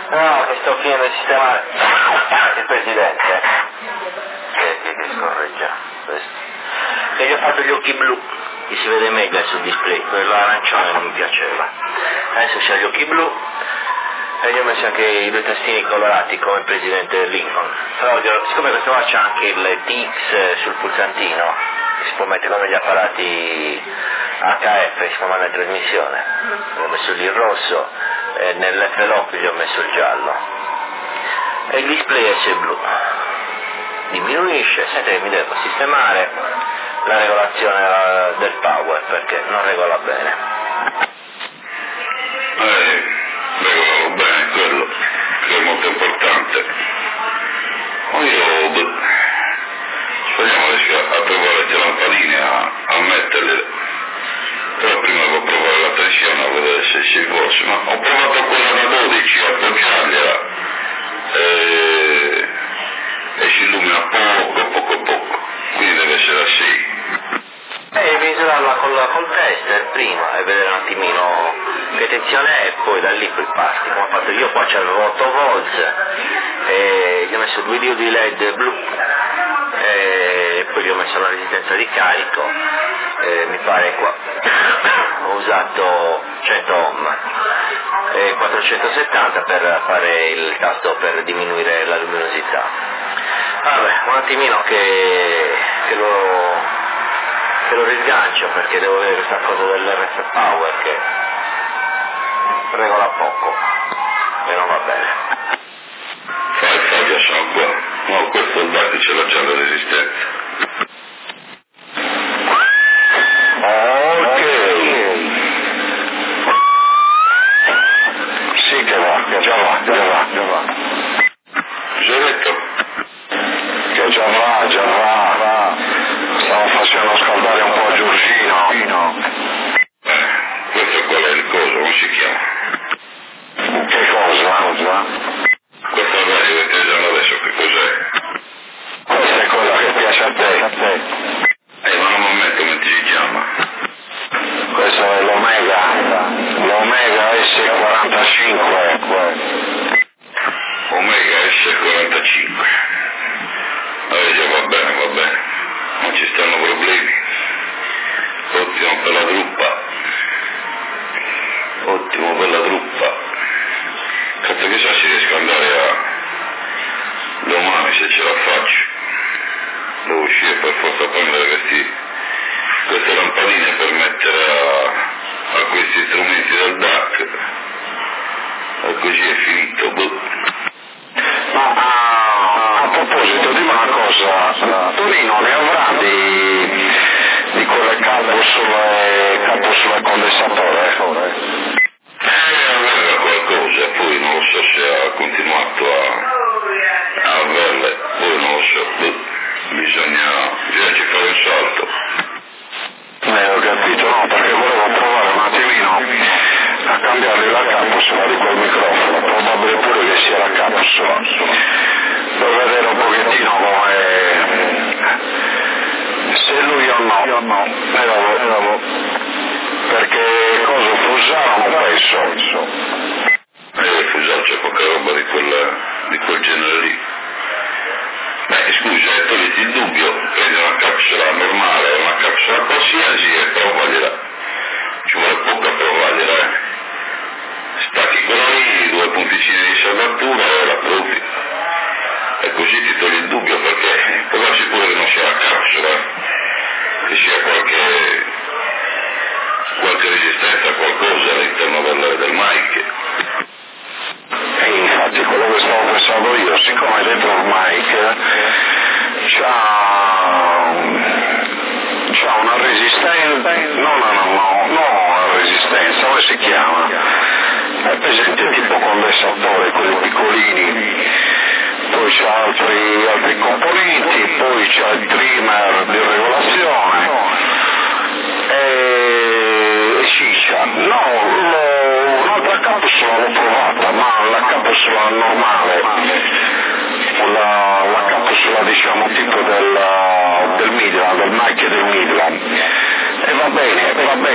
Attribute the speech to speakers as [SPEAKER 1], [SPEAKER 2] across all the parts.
[SPEAKER 1] No, che sto finendo di sistemare il Presidente. Che scorreggia questo. Che gli ho fatto gli occhi blu, che si vede meglio sul display, quello arancione non mi piaceva. Adesso c'ha gli occhi blu e gli ho messo anche i due tastini colorati come il Presidente Lincoln. Però siccome questo qua c'ha anche il TX sul pulsantino, si può mettere come gli apparati HF, si può mandare in trasmissione. Ho messo lì il rosso e nell'F-Lock gli ho messo il giallo. E il display esce blu. Diminuisce, sente che mi devo sistemare la regolazione del power perché non regola bene.
[SPEAKER 2] Regolano bene, quello che è molto importante. Speriamo riesca a trovare le lampadine a metterle, però prima devo provare la tensione a vedere se ci fosse, ma ho provato quella da 12 a appoggiargliela e si illumina poco, quindi deve essere a 6.
[SPEAKER 1] Misurarla col tester prima e vedere un attimino che tensione è e poi da lì poi parti, come ho fatto io. Qua c'avevo 8 volts e gli ho messo 2 diodi LED blu e poi gli ho messo la resistenza di carico, mi pare qua ho usato 100 ohm e 470 per fare il tasto per diminuire la luminosità. Vabbè, un attimino che lo risgancio perché devo vedere questa cosa dell'RF Power che regola poco e non va bene.
[SPEAKER 2] Fai, sono qua. No, questo è il DAC, ce l'ha già la resistenza.
[SPEAKER 3] Ok. Sì che va, già va.
[SPEAKER 2] Giretto?
[SPEAKER 3] Che già va. Stavo facendo scaldare un po' Giorgino.
[SPEAKER 2] Questo qual è il coso, come si chiama?
[SPEAKER 3] Che cosa?
[SPEAKER 2] Questa radio che stai usando adesso, che cos'è?
[SPEAKER 3] Questa è quella che piace a te.
[SPEAKER 2] Ma non mi metto come si chiama?
[SPEAKER 3] Questo è l'Omega S45.
[SPEAKER 2] Omega S45. Già va bene. Non ci stanno problemi. Ottimo per la truppa. Cazzo che so si riesco ad andare domani se ce la faccio. Devo uscire per forza a prendere queste lampadine per mettere a questi strumenti del DAC. E così è finito.
[SPEAKER 3] Ma a proposito, dimmi una cosa, Torino ne avrà di quelle capsule condensatore?
[SPEAKER 2] Aveva qualcosa, poi non lo so se ha continuato a averle, poi non lo so, bisogna ci fare un salto.
[SPEAKER 3] Ho capito, no, perché volevo provare un attimino a cambiargli la capsula di quel microfono, probabile pure che sia la capsula, per vedere un pochettino se lui o no, perché cosa fusarono penso.
[SPEAKER 2] Fusaro c'è poca roba di quel genere lì. Scusa, togliti il dubbio, prendi una capsula normale, una capsula qualsiasi e provagliela. Ci vuole poco a provagliela, Stacchi quella lì, 2 punticini di saldatura e la provi. E così ti togli il dubbio perché può darsi pure che non sia la capsula, che sia qualche resistenza, qualcosa all'interno del mic.
[SPEAKER 3] E infatti quello che stavo pensando io, siccome dentro il mic c'ha una resistenza, no una resistenza, come si chiama? È presente tipo condensatore, quelli piccolini, poi c'ha altri componenti, poi c'ha il trimmer di regolazione e ciccia. No, un'altra capsula l'ho provata, ma la capsula normale, la capsula diciamo tipo del Midland, del mic del Midland, e va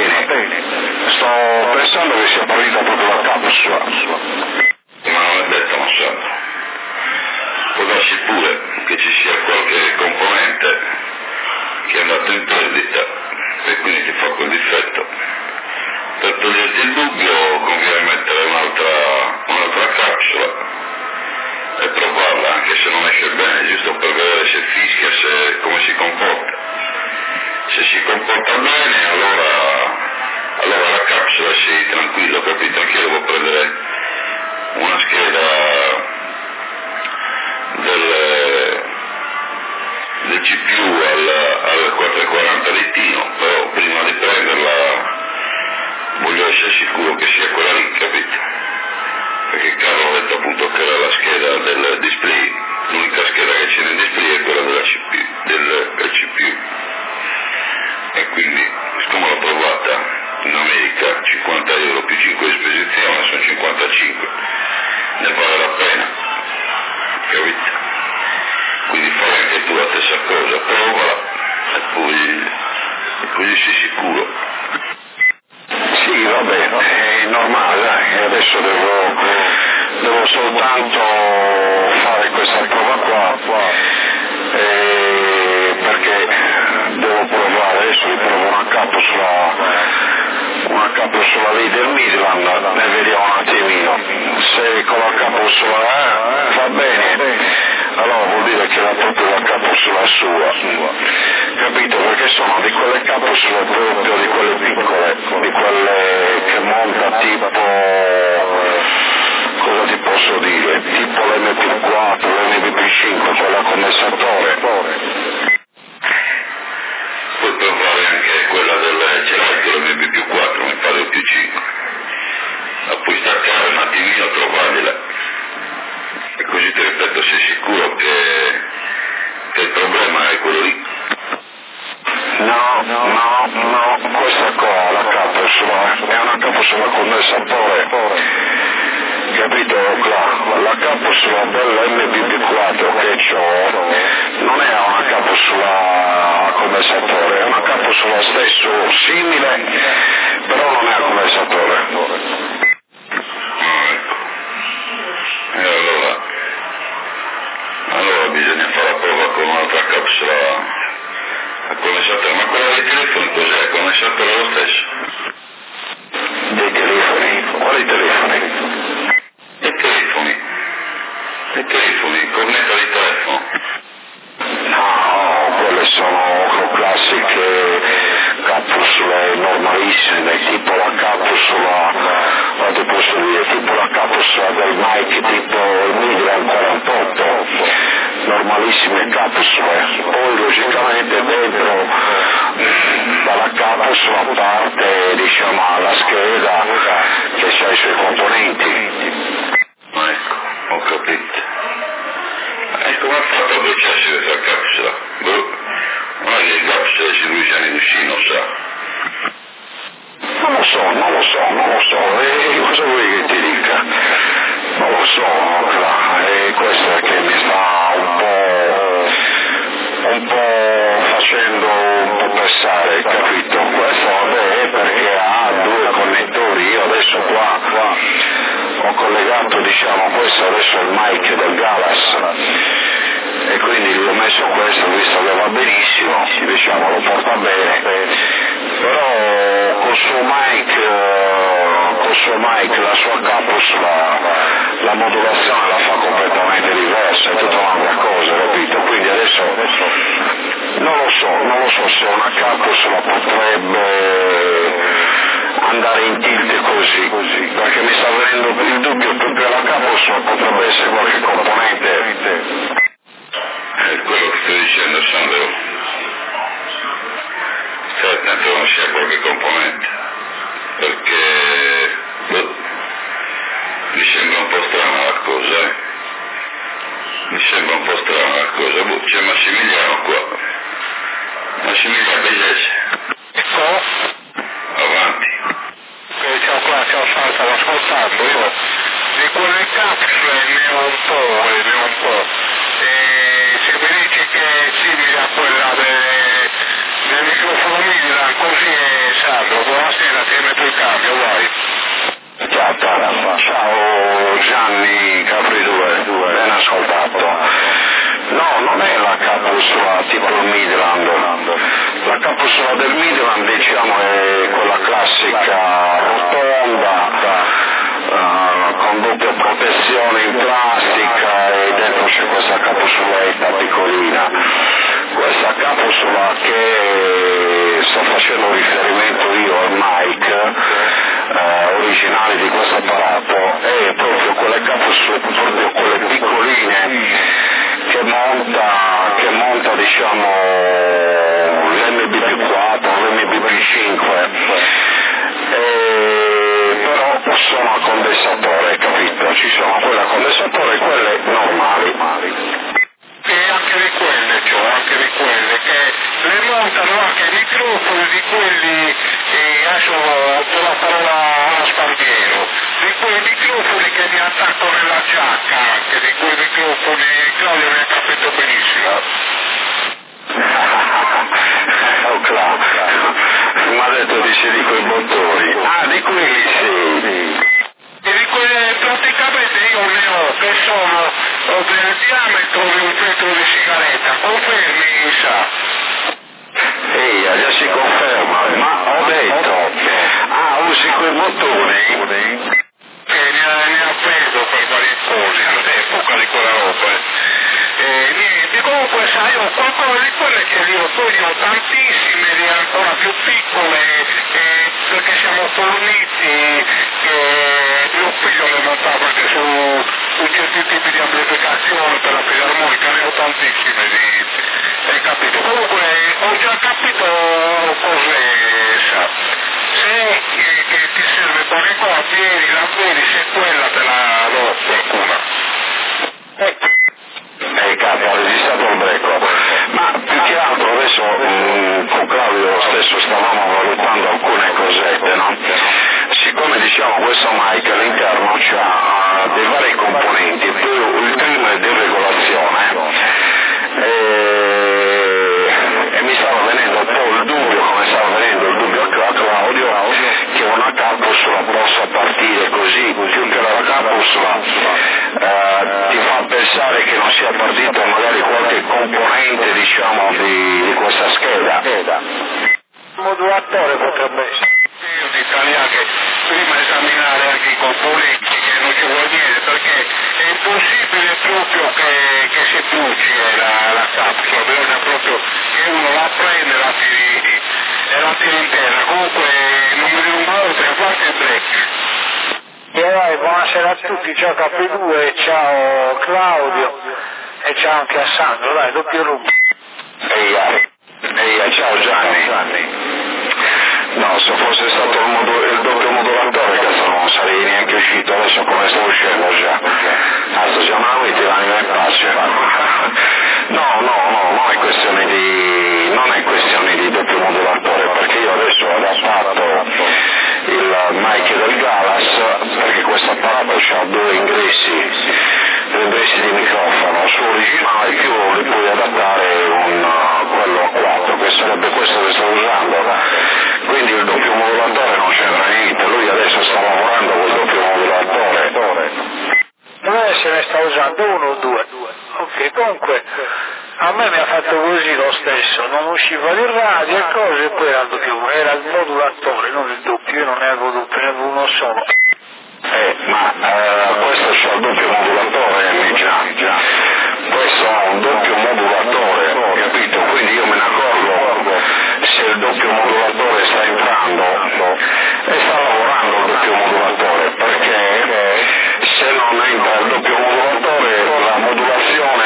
[SPEAKER 3] bene, sto pensando che sia partita proprio la capsula.
[SPEAKER 2] Ma non è detto
[SPEAKER 3] soltanto fare questa prova qua, perché devo provare, adesso riprovo una capsula lì del Midland, ne vediamo un attimino, se con la capsula va bene, allora vuol dire che era proprio la capsula sua, capito? Perché sono di quelle capsule proprio, di quelle piccole, di quelle che monta tipo, cosa ti posso dire, tipo l'MP4, l'MP5, quella condensatore.
[SPEAKER 2] Puoi provare anche quella ce l'hai l'MP4, mi pare più 5. La puoi staccare un attimino, trovargliela. E così ti ripeto, sei sicuro che il problema è quello lì?
[SPEAKER 3] No, questa qua, la capsula, è una capsula condensatore, capito? La capsula dell'MPP4 che ho non è una capsula a condensatore, è una capsula stesso simile, però non è a condensatore.
[SPEAKER 2] Ecco. E allora bisogna fare la prova con un'altra capsula a condensatore, ma quella dei telefoni cos'è? Condensatore lo stesso?
[SPEAKER 3] Dei telefoni? Quali telefoni?
[SPEAKER 2] I telefoni, cornetta di telefono.
[SPEAKER 3] No, quelle sono classiche capsule normalissime, tipo la capsula, quanto posso dire, tipo la capsula del Mike, tipo il Midland 48, normalissime capsule, poi logicamente dentro dalla capsula parte, diciamo, alla scheda che ha i suoi componenti.
[SPEAKER 2] Ecco, ho capito. E come ha fatto a bruciarsi questa capsula? Non è che le capsule si bruciano in uscino, sa?
[SPEAKER 3] Non lo so, e cosa vuoi che ti dica? Non lo so, e questo è che mi sta un po' facendo un po' pensare, capito? Questo vabbè è perché ha due connettori, io adesso qua ho collegato, diciamo, questo adesso è il mic del Galas, e quindi gli ho messo questo, visto che va benissimo, diciamo, lo porta bene, però col suo mic, la sua capsula, la modulazione la fa completamente diversa, è tutta un'altra cosa, capito? Quindi adesso non lo so se una capsula potrebbe andare in tilt così, perché mi sta venendo il dubbio che la capsula potrebbe essere qualche componente.
[SPEAKER 2] È quello che sto dicendo, Sandro. Stai attento che non sia qualche componente, perché mi sembra un po' strana la cosa, C'è Massimiliano qua. Massimiliano, Besese.
[SPEAKER 3] Ecco?
[SPEAKER 2] Avanti.
[SPEAKER 3] Ciao qua, ciao Santa, stavo ascoltando, io di quelle capsule ne ho un po', se mi dici che è simile a quella del microfono Midland, così è Sandro, buonasera, ti metto il cambio, vai. Ciao Tara, ciao Gianni Capri 2, ben ascoltato. No, non è la capsula tipo il Midland, la capsula del Midland, diciamo, è quella classica rotonda, con doppia protezione in plastica, e dentro c'è questa capsuletta piccolina. Questa capsula che sto facendo riferimento io al mic originale di questo apparato è proprio quelle capsule, proprio quelle piccoline che monta diciamo l'MBP4, l'MBP5, però sono a condensatore, capito? Ci sono quelle a condensatore e quelle normali. E anche di quelle, che le montano anche i microfoni di quelli, adesso ho la parola a sparghiero, di quei microfoni che mi attacco nella giacca, anche di quei microfoni, Claudio mi ha capito benissimo. Oh Claudio, mi ha detto dice di quei motori, di quelli sì. E di quelle praticamente io ne ho sono del diametro di un petto di sigaretta, confermi, sa?
[SPEAKER 2] Già si conferma, ma ho detto, usi quei bottoni?
[SPEAKER 3] Ne ha preso per varie cose, all'epoca di quella roba. Niente, comunque sai, ho qualcosa di quelle che io poi ho tantissime di ancora più piccole, perché siamo forniti che mio figlio le montava anche su certi tipi di amplificazione per la filarmonica, ne ho tantissime hai capito? Comunque ho già capito cos'è, sa. Se che ti serve buone cose, la vedi, se quella te la do qualcuna.
[SPEAKER 2] Capo, ha registrato il breco, ma più che altro adesso con Claudio stesso stavamo valutando alcune cosette, no? Siccome diciamo questo mic all'interno ha dei vari componenti, più il trimmer di regolazione, e mi stava venendo un po' il dubbio, come stava venendo il dubbio a Claudio, che una capsula possa partire così, più che la capsula ti fa pensare che non sia partito magari qualche componente diciamo di questa scheda.
[SPEAKER 3] Modulatore potrebbe essere. Io di italiano che prima esaminare anche i componenti, che non ci vuole niente, perché è impossibile proprio che si bruci la capsula, bisogna proprio che uno la prende e la tira in terra. Comunque non mi dilungo oltre, a parte il break. E allora, buonasera a tutti, ciao K2, ciao Claudio e ciao anche a Sandro, dai, doppio lungo.
[SPEAKER 2] Ciao Gianni. No, se fosse stato il doppio modulatore che non sarei neanche uscito, adesso come sto uscendo già. Adesso siamo a ti l'anima in pace. No, non è questione di doppio modulatore, perché io adesso ho adattato il mic del Galas, perché questo apparato ha due ingressi di microfono, su originale più li puoi adattare quello a 4, che sarebbe questo che sto usando. Quindi il doppio modulatore non c'entra niente, lui adesso sta lavorando col doppio modulatore.
[SPEAKER 3] Se ne sta usando uno o due? Ok, comunque a me mi ha fatto così lo stesso, non usciva di radio e cose, e poi era il modulatore, non il doppio, io non ne avevo doppio, ne avevo uno solo.
[SPEAKER 2] Questo c'ha il doppio modulatore, già. Questo ha un doppio modulatore, capito? Quindi io me ne accorgo se il doppio modulatore sta entrando e sta lavorando il doppio modulatore, perché se non entra il doppio modulatore la modulazione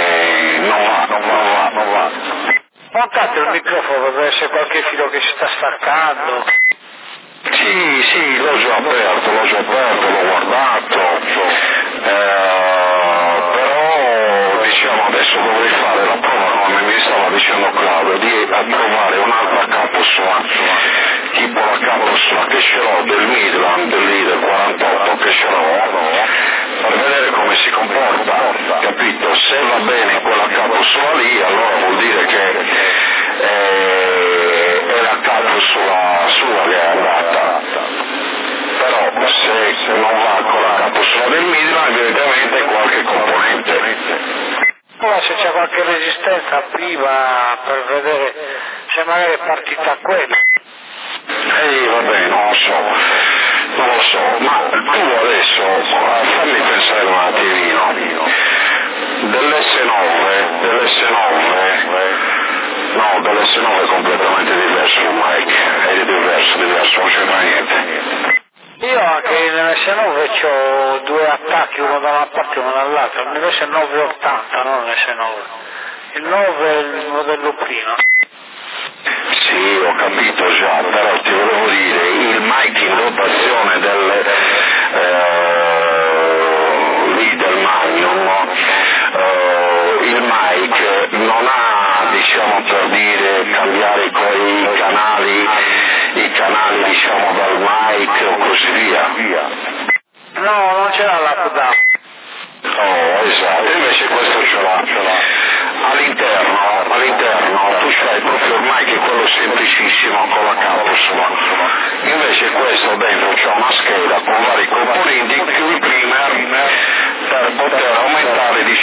[SPEAKER 2] non va.
[SPEAKER 3] Montate il microfono, potrebbe essere qualche filo che si sta staccando.
[SPEAKER 2] Sì, l'ho già aperto, l'ho guardato, però diciamo adesso dovrei fare la prova, come mi stava dicendo Claudio, di trovare un'altra capsula, tipo la capsula che ce l'ho del Midland, lì del 48 che ce l'ho, per vedere come si comporta, capito? Se va bene quella capsula lì, allora vuol dire che è la capsula sua che è andata, però se non va con la capsula del Midland evidentemente qualche componente.
[SPEAKER 3] Ora se c'è qualche resistenza priva per vedere se magari è partita quella.
[SPEAKER 2] Vabbè, non lo so, ma tu adesso fammi pensare un attimino, dell'S9 è completamente diverso il mic, è diverso, non c'entra niente.
[SPEAKER 3] Io anche nell'S9 ho due attacchi, uno da una parte e uno dall'altra, invece è 980, non l'S9. Il 9 è il modello prima.
[SPEAKER 2] Sì, ho capito già, però ti volevo dire, il mic in dotazione del Magnum, il mic non ha, diciamo per dire, cambiare i canali diciamo dal mic o così via.
[SPEAKER 3] No, non ce l'ha la coda.
[SPEAKER 2] Oh, esatto, invece questo ce l'ha. All'interno tu c'hai proprio ormai che quello semplicissimo con la capsula, invece questo dentro c'è una scheda con vari componenti più il primer per poter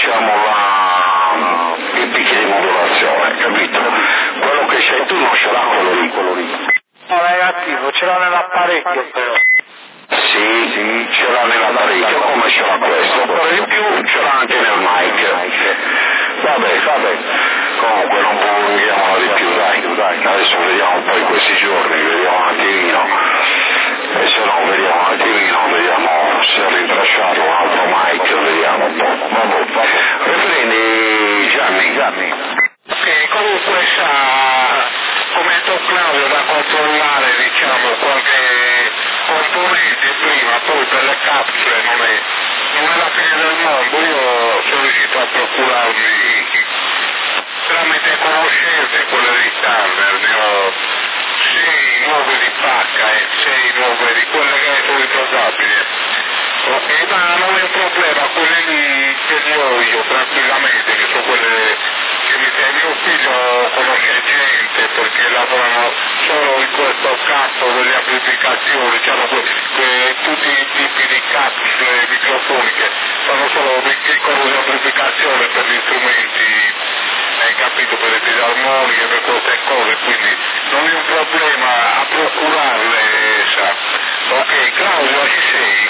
[SPEAKER 3] i picchi di modulazione, capito? Quello che c'hai tu non ce l'ha quello lì.
[SPEAKER 4] No, negativo, ce l'ha nell'apparecchio però.
[SPEAKER 3] Sì, ce l'ha nell'apparecchio, come ce l'ha questo, però in più ce l'ha anche nel mic. Vabbè, comunque non prolunghiamola di più, dai, adesso vediamo poi questi giorni, vediamo un attimino, e se no vediamo un attimino, vediamo se rintracciato un altro mic, vediamo un po', vabbè. Riprendi Gianni.
[SPEAKER 4] Ok, comunque come ha detto Claudio, da controllare diciamo qualche componente prima, poi per le capsule non è la fine del mondo. Io sono riuscito a procurarmi tramite conoscenze quelle di standard, ne ho 6 nuove di pacca e 6 nuove di quelle che sono ritornabili. Ok, ma non è un problema, quelle lì che ne ho io tranquillamente, che sono quelle che mi tiene mio figlio, conosce gente perché lavorano solo in questo campo delle amplificazioni, hanno tutti i tipi di capsule microfoniche, fanno solo piccole di amplificazione per gli strumenti, hai capito, per le fisarmoniche, per queste cose, quindi non è un problema a procurarle, sa. Ok, Claudio, ci sei?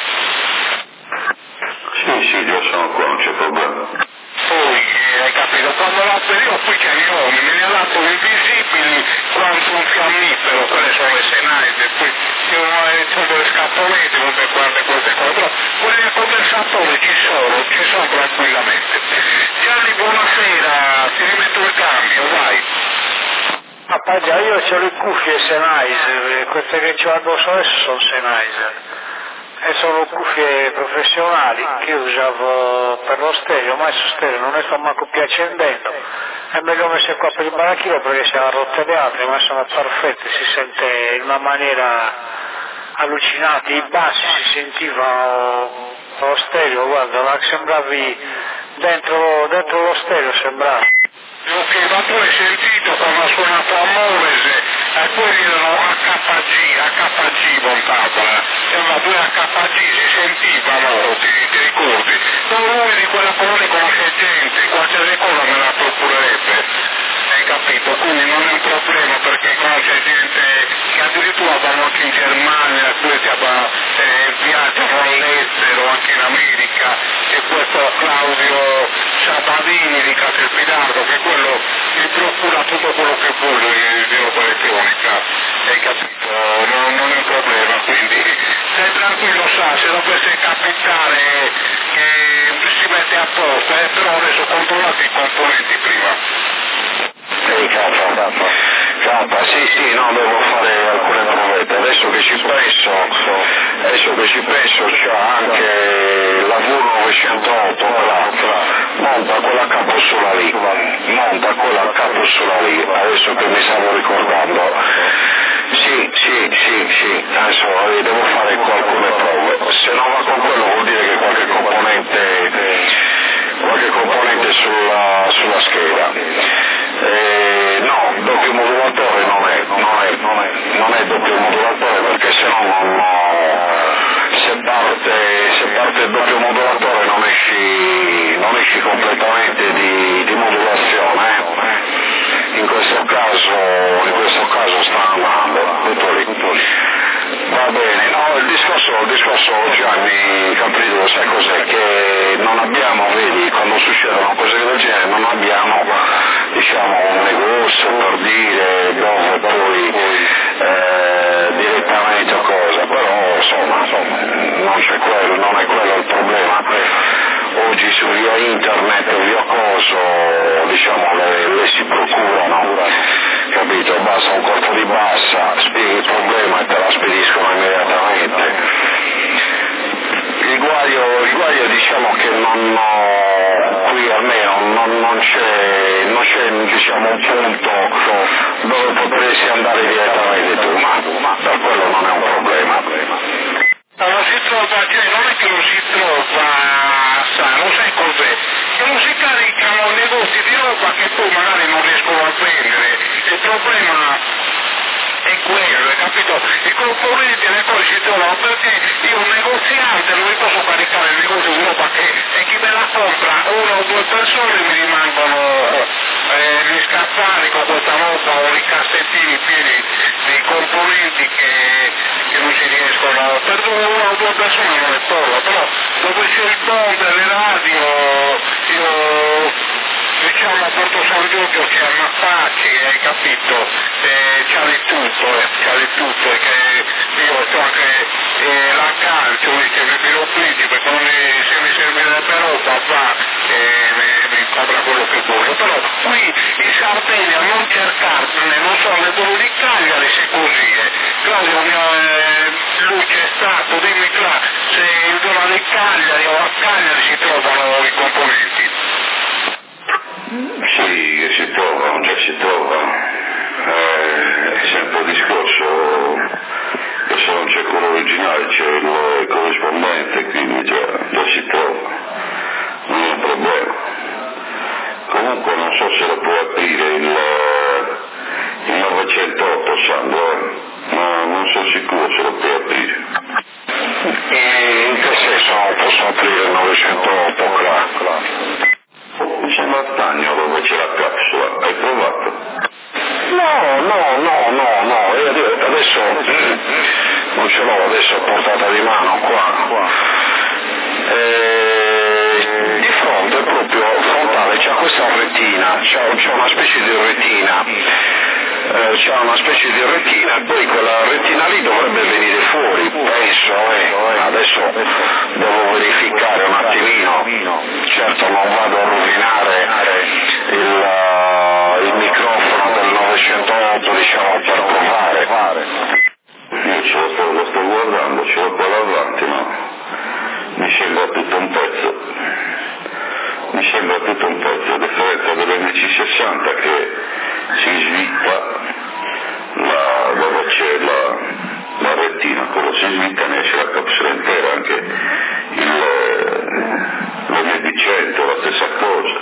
[SPEAKER 3] Sì, io sono qua, non c'è problema.
[SPEAKER 4] Poi, hai capito, quando l'ho aperito qui c'è i nomi, me ne ha dato invisibili quanto un fiammifero, quelle sono le Sennheiser, poi sono delle scatolette, non per quante queste cose, però quelle condensatori ci sono tranquillamente. Gianni, buonasera, ti rimetto il cambio, vai.
[SPEAKER 5] Già, io ho le cuffie Sennheiser, queste che ho addosso adesso sono Sennheiser. E sono cuffie professionali che io usavo per lo stereo, ma su stereo non ne sto manco più accendendo. È meglio messe qua per il baracchino perché si hanno rotte le altre, ma sono perfette, si sente in una maniera allucinante, i bassi si sentivano lo stereo, guarda, ma sembravi dentro lo stereo sembrava.
[SPEAKER 4] Ok, ma tu hai sentito quando ha suonato a Morese, quelli erano HPG montata, erano 2 HPG, si sentivano, ti ricordi? Ma lui di quella colore conosce gente, qualsiasi cosa me la procurerebbe, hai capito? Quindi non è un problema perché conosce gente che addirittura vanno anche in Germania, questi viaggiano all'estero, anche in America, e questo Claudio Sabadini di Castelfidardo, che quello mi procura tutto quello che vuole di roba elettronica, hai capito? Non è un problema, quindi stai tranquillo, se dovesse capitare che si mette a posto, però adesso controllate i componenti prima.
[SPEAKER 3] Sì, no, devo fare alcune provette. Adesso che ci penso c'è anche la V908, monta quella capsula lì, adesso che mi stavo ricordando. Sì, adesso devo fare alcune prove. Se non va con quello vuol dire che qualche componente sulla scheda. No, doppio modulatore non è doppio modulatore perché se no se parte il doppio modulatore non esci completamente di modulazione. In questo caso sta andando tutto lì. Va bene, no, il discorso Gianni Caprido, sai cos'è? Che non abbiamo, vedi, quando succedono cose del genere non abbiamo, diciamo, un negozio per dire dove poi direttamente cosa, però insomma non è quello il problema. Oggi su via internet o via coso, diciamo, le si procurano, capito? Basta un colpo di bassa, spieghi il problema e te la spediscono immediatamente. Il guaio diciamo che qui almeno non c'è diciamo un punto dove potresti andare direttamente tu, ma per quello non è un problema.
[SPEAKER 4] Non si trova, non è che non si trova, non sai cos'è, che non si caricano negozi di roba che poi magari non riescono a vendere, il problema è quello, hai capito? I componenti e le cose si trovano perché io un negoziante non mi posso caricare il negozio di roba e chi me la compra 1 o 2 meccanico questa roba o i cassettini pieni di componenti che non si riescono, per una o due persone non è poco, però dove c'è il ponte, le radio, io diciamo a Porto San Giorgio c'è Maffacci, hai capito, c'ha di tutto, e che io so che la calcio, dice mi pido principe, se mi servirebbe roba va mi compra quello che vuole, però qui in Sardegna non cercarne, non so, le due di Cagliari se così è. Claudio lui c'è stato, dimmi là, se in zona di Cagliari o a Cagliari si trovano i componenti.
[SPEAKER 2] Sì, che si trovano, già si trovano. È sempre il discorso che se non c'è quello originale c'è il corrispondente, quindi già si trova, non è un problema. Comunque non so se lo può aprire il 908 Sandro, ma non sono sicuro se lo può aprire.
[SPEAKER 3] In che senso non posso aprire il 908 Cla?
[SPEAKER 2] Mi sembra a Tagno dove c'è la capsula, hai provato?
[SPEAKER 3] No, io adesso non ce l'ho adesso a portata di mano qua. Di fronte proprio frontale c'è questa retina, c'è una specie di retina. C'è una specie di retina e poi quella retina lì dovrebbe venire fuori, penso, adesso devo verificare un attimino, certo non vado a rovinare il microfono del 908 diciamo per provare.
[SPEAKER 2] Io lo sto guardando, ce l'ho qua davanti, ma mi sembra tutto un pezzo, a differenza dell'NC60 che si svippa dove c'è la retina, quello si svippa, ne esce la capsula intera, anche l'MD100 la stessa cosa,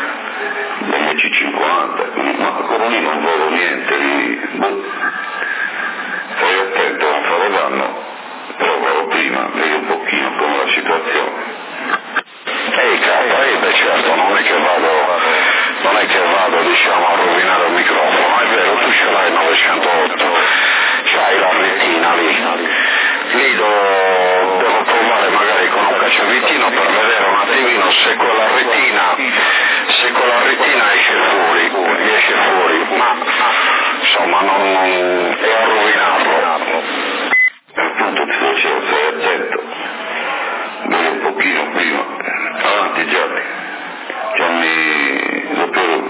[SPEAKER 2] l'MC50, ma quello lì non vedo niente, stai attento a non fare danno, provalo prima, vedi un pochino come la situazione.
[SPEAKER 3] Certo, non è che vado diciamo a rovinare il microfono, è vero, tu ce l'hai il 908, c'hai la retina lì devo provare magari con un cacciavitino per vedere un attimino se quella retina esce fuori, ma insomma non è a rovinarlo.
[SPEAKER 2] Appunto ti dicevo, stai attento, vedi un pochino prima, avanti Gianni dottore.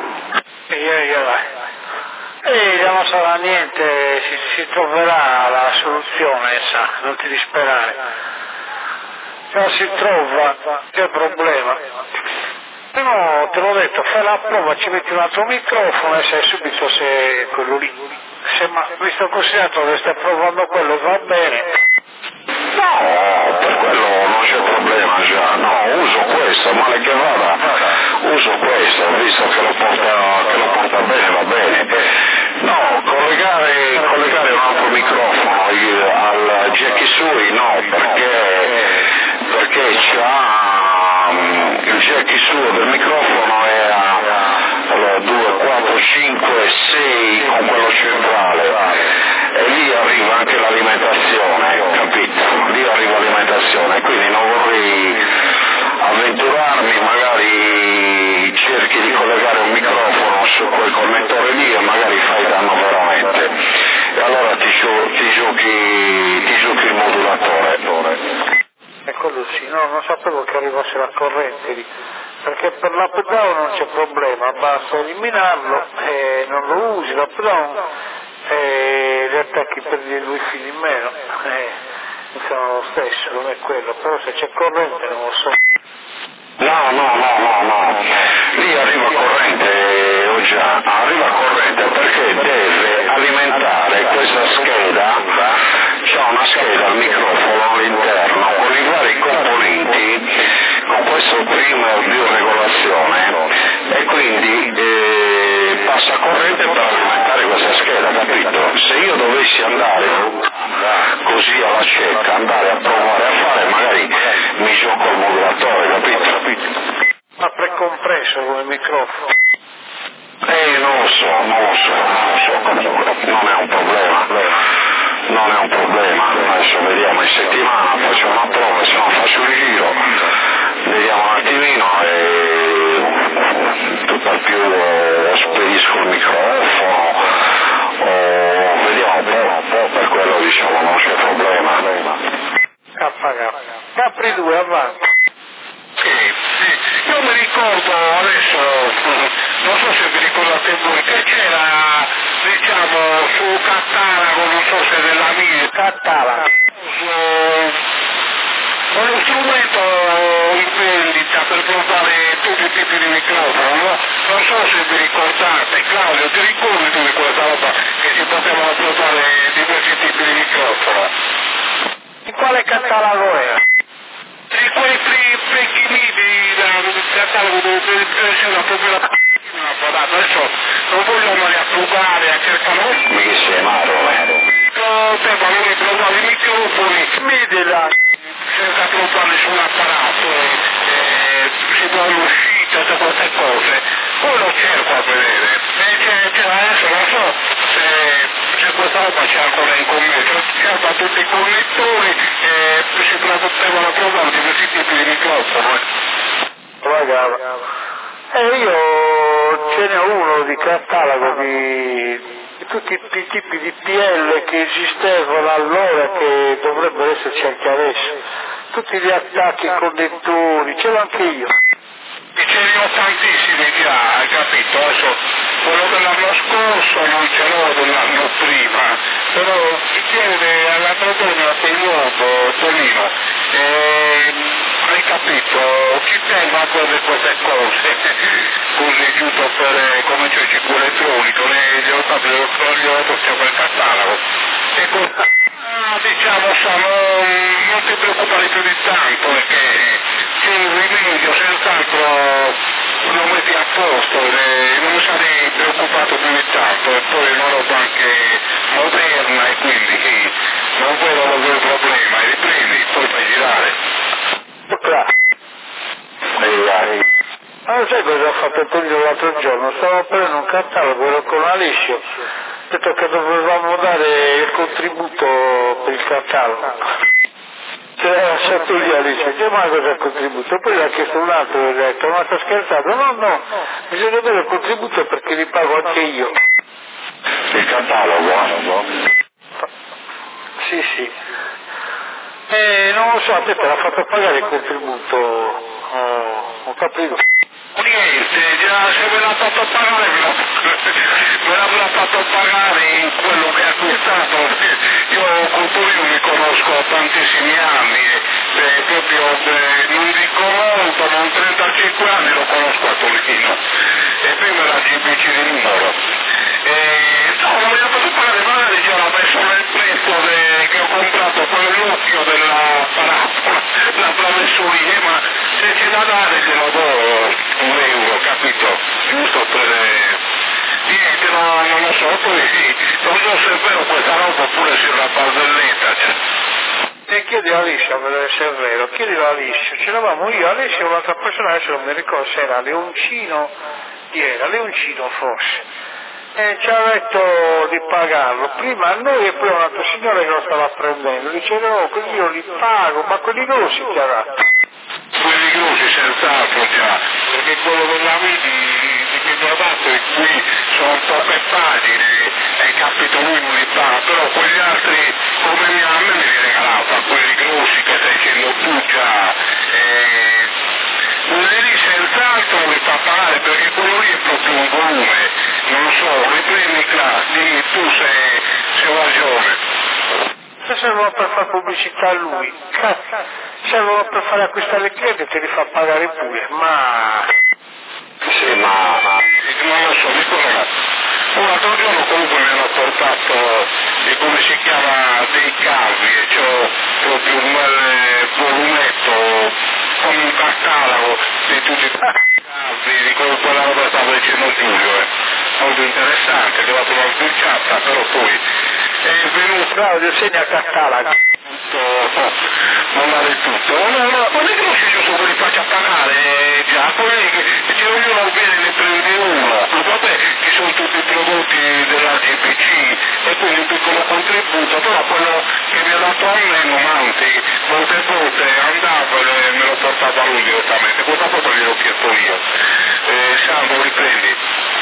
[SPEAKER 5] Non sarà niente, si troverà la soluzione, sa, non ti disperare. Già si trova, che problema. No, te l'ho detto, fai la prova, ci metti un altro microfono e sai subito se è quello lì. Ma visto considerato che stai provando quello va bene.
[SPEAKER 3] No, per quello non c'è problema già, no, uso questo, male che vada, uso questo, visto che lo porta bene, va bene. No, collegare un altro microfono al Jackie Sui, no, perché c'ha il Jackie suo del microfono è a 2, 4, 5, 6 con quello centrale e lì arriva anche l'alimentazione, capito? Lì arriva l'alimentazione, quindi non vorrei avventurarmi, magari cerchi di collegare un microfono su quel connettore lì e magari fai danno veramente e allora ti giochi il modulatore.
[SPEAKER 5] Quello sì, no, non sapevo che arrivasse la corrente lì, perché per l'up down non c'è problema, basta eliminarlo e non lo usi l'up down e gli attacchi per i wifi in meno, sono lo stesso, non è quello, però se c'è corrente non lo so.
[SPEAKER 3] No, lì arriva corrente perché deve alimentare questa scheda, c'è una scheda al microfono all'interno con i vari componenti, con questo primer di regolazione e quindi passa corrente per alimentare questa scheda, capito? Se io dovessi andare così alla cieca, andare a provare a fare, magari mi gioco il modulatore, capito?
[SPEAKER 5] Ma precompresso come microfono?
[SPEAKER 3] non lo so, comunque non è un problema, adesso vediamo in settimana, faccio una prova, se no faccio il giro, vediamo un attimino e tutt'al più spedisco il microfono, vediamo un po', per quello diciamo non c'è problema.
[SPEAKER 5] Capri 2, avanti.
[SPEAKER 4] Sì. Io mi ricordo adesso, non so se vi ricordate voi, che c'era, diciamo, su Cattarago, non so se della mia,
[SPEAKER 5] Cattarago.
[SPEAKER 4] uno strumento in vendita per provare tutti i tipi di microfono, no? Non so se vi ricordate, Claudio, ti ricordi tu di questa roba che si potevano provare diversi tipi di microfono?
[SPEAKER 5] Di quale catalogo è?
[SPEAKER 4] Di quei primi del catalogo dove c'era proprio la adesso non voglio andare a provare, a cercare
[SPEAKER 3] Mi sembra
[SPEAKER 4] devono riprovare i microfoni,
[SPEAKER 5] Midila.
[SPEAKER 4] senza provare nessun apparato, si può uscire, tutte queste cose. Poi lo cerco a vedere. Adesso non so se questa roba c'è ancora in commercio, cerco tutti i connettori e si potevano provare diversi tipi di microfono.
[SPEAKER 5] Io ce n'è uno di catalogo di tutti i tipi di PL che esistevano allora che dovrebbero esserci anche adesso. Tutti gli attacchi connettori, ce l'ho anche io.
[SPEAKER 4] E ce ne ho tantissimi già, hai capito? Adesso quello dell'anno scorso non ce l'ho dell'anno prima, però ti chiede all'altro giorno a quel nuovo Tonino, hai capito? Ci tengo a fare queste cose, così giusto per come c'è il ciclo elettronico, le ho fatto quel catalogo. E diciamo non ti preoccupare più di tanto perché c'è un rimedio, senz'altro lo metti a posto e non sarei preoccupato più di tanto, e poi è una roba anche moderna e quindi non vedo un problema, e riprendi, poi fai girare.
[SPEAKER 5] Ma sai cosa ho fatto Tonino l'altro giorno? Stavo prendendo un catalogo, ero con Alessio, ho detto che dovevamo dare il contributo per il catalogo. C'era lasciato lì Alessio, dice ma cosa il contributo? Poi l'ha chiesto un altro e ho detto ma sta scherzando? No, bisogna dare il contributo perché li pago anche io.
[SPEAKER 3] il catalogo.
[SPEAKER 5] Sì. Non lo so, a te l'ha fatto pagare il contributo, ho capito.
[SPEAKER 4] Niente, già se me l'ha fatto pagare me l'avrà fatto pagare in quello che ha acquistato. Io con Tonino mi conosco da tantissimi anni, proprio non dico molto, non 35 anni lo conosco a Tonino e prima era GBC di numero. No, me l'ha fatto pagare, magari già l'ha messo nel prezzo che ho comprato quell'occhio dell'apparato, l'ha messo lì, ma se c'è da dare glielo do €1, capito? Giusto per niente, non lo so, poi non so se è vero questa roba oppure se è una barzelletta.
[SPEAKER 5] E chiedi a Alessio se è vero, chiedilo a Alessio, c'eravamo io, Alessio e un'altra persona, adesso non mi ricordo se era Leoncino, forse. E ci ha detto di pagarlo, prima a noi e poi a un altro signore che lo stava prendendo, dice no, così io li pago, ma quelli grossi chiaramente.
[SPEAKER 4] Quelli grossi senz'altro già, perché quello dell'Amiti di che mi ha dato e qui sono poche pagine, hai capito, lui non li paga, però quegli altri come a me me li regalava, quelli grossi che stai dicendo tu già, quelli lì senz'altro li fa pagare perché quello lì è proprio un volume, non so, riprendi dimmi tu se ho ragione.
[SPEAKER 5] Se servono per fare pubblicità a lui, servono per fare acquistare il cliente, te li fa pagare pure, ma...
[SPEAKER 3] Sì, ma
[SPEAKER 4] Non lo so, dico no. Un altro giorno comunque mi hanno portato come si chiama dei cavi e c'ho proprio un bel volumetto come un catalogo di tutti i cavi di quella roba stava dicendo Giulio, molto interessante, che l'ho trovato sbirciata, però poi è venuto
[SPEAKER 5] Claudio segna catalogo.
[SPEAKER 4] non vale tutto, ma ne conosci giusto quelli faccia pagare già, colleghi, se ognuno viene ne prende uno, vabbè, ci sono tutti i prodotti dell'AGPC e quindi un piccolo contributo, però quello che mi ha dato a me non manti, molte volte andavo e me lo portava lui direttamente, questa volta gliel'ho chiesto io. Sandro, riprendi.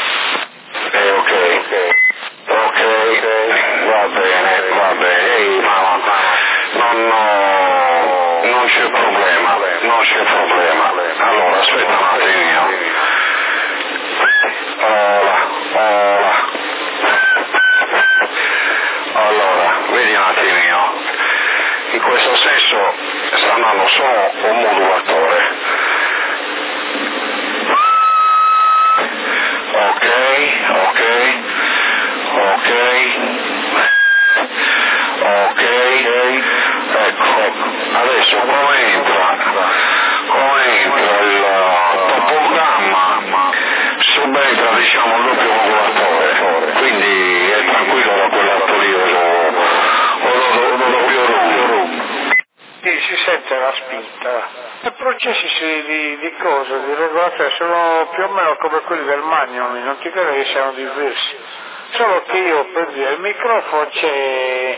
[SPEAKER 3] Ok, va bene, ehi mamma, non c'è problema. Allora, aspetta un attimino. Allora, vedi un attimino. In questo senso sta andando solo un modulatore. Ecco, adesso come entra il topogamma, subentra diciamo il doppio modulatore, quindi è tranquillo da quel lato lì, o doppio rum.
[SPEAKER 5] Sì, si sente la spinta. I processi di cose, di regolazione, sono più o meno come quelli del Magnum, non ti credo che siano diversi. Solo che io, per dire, il microfono c'è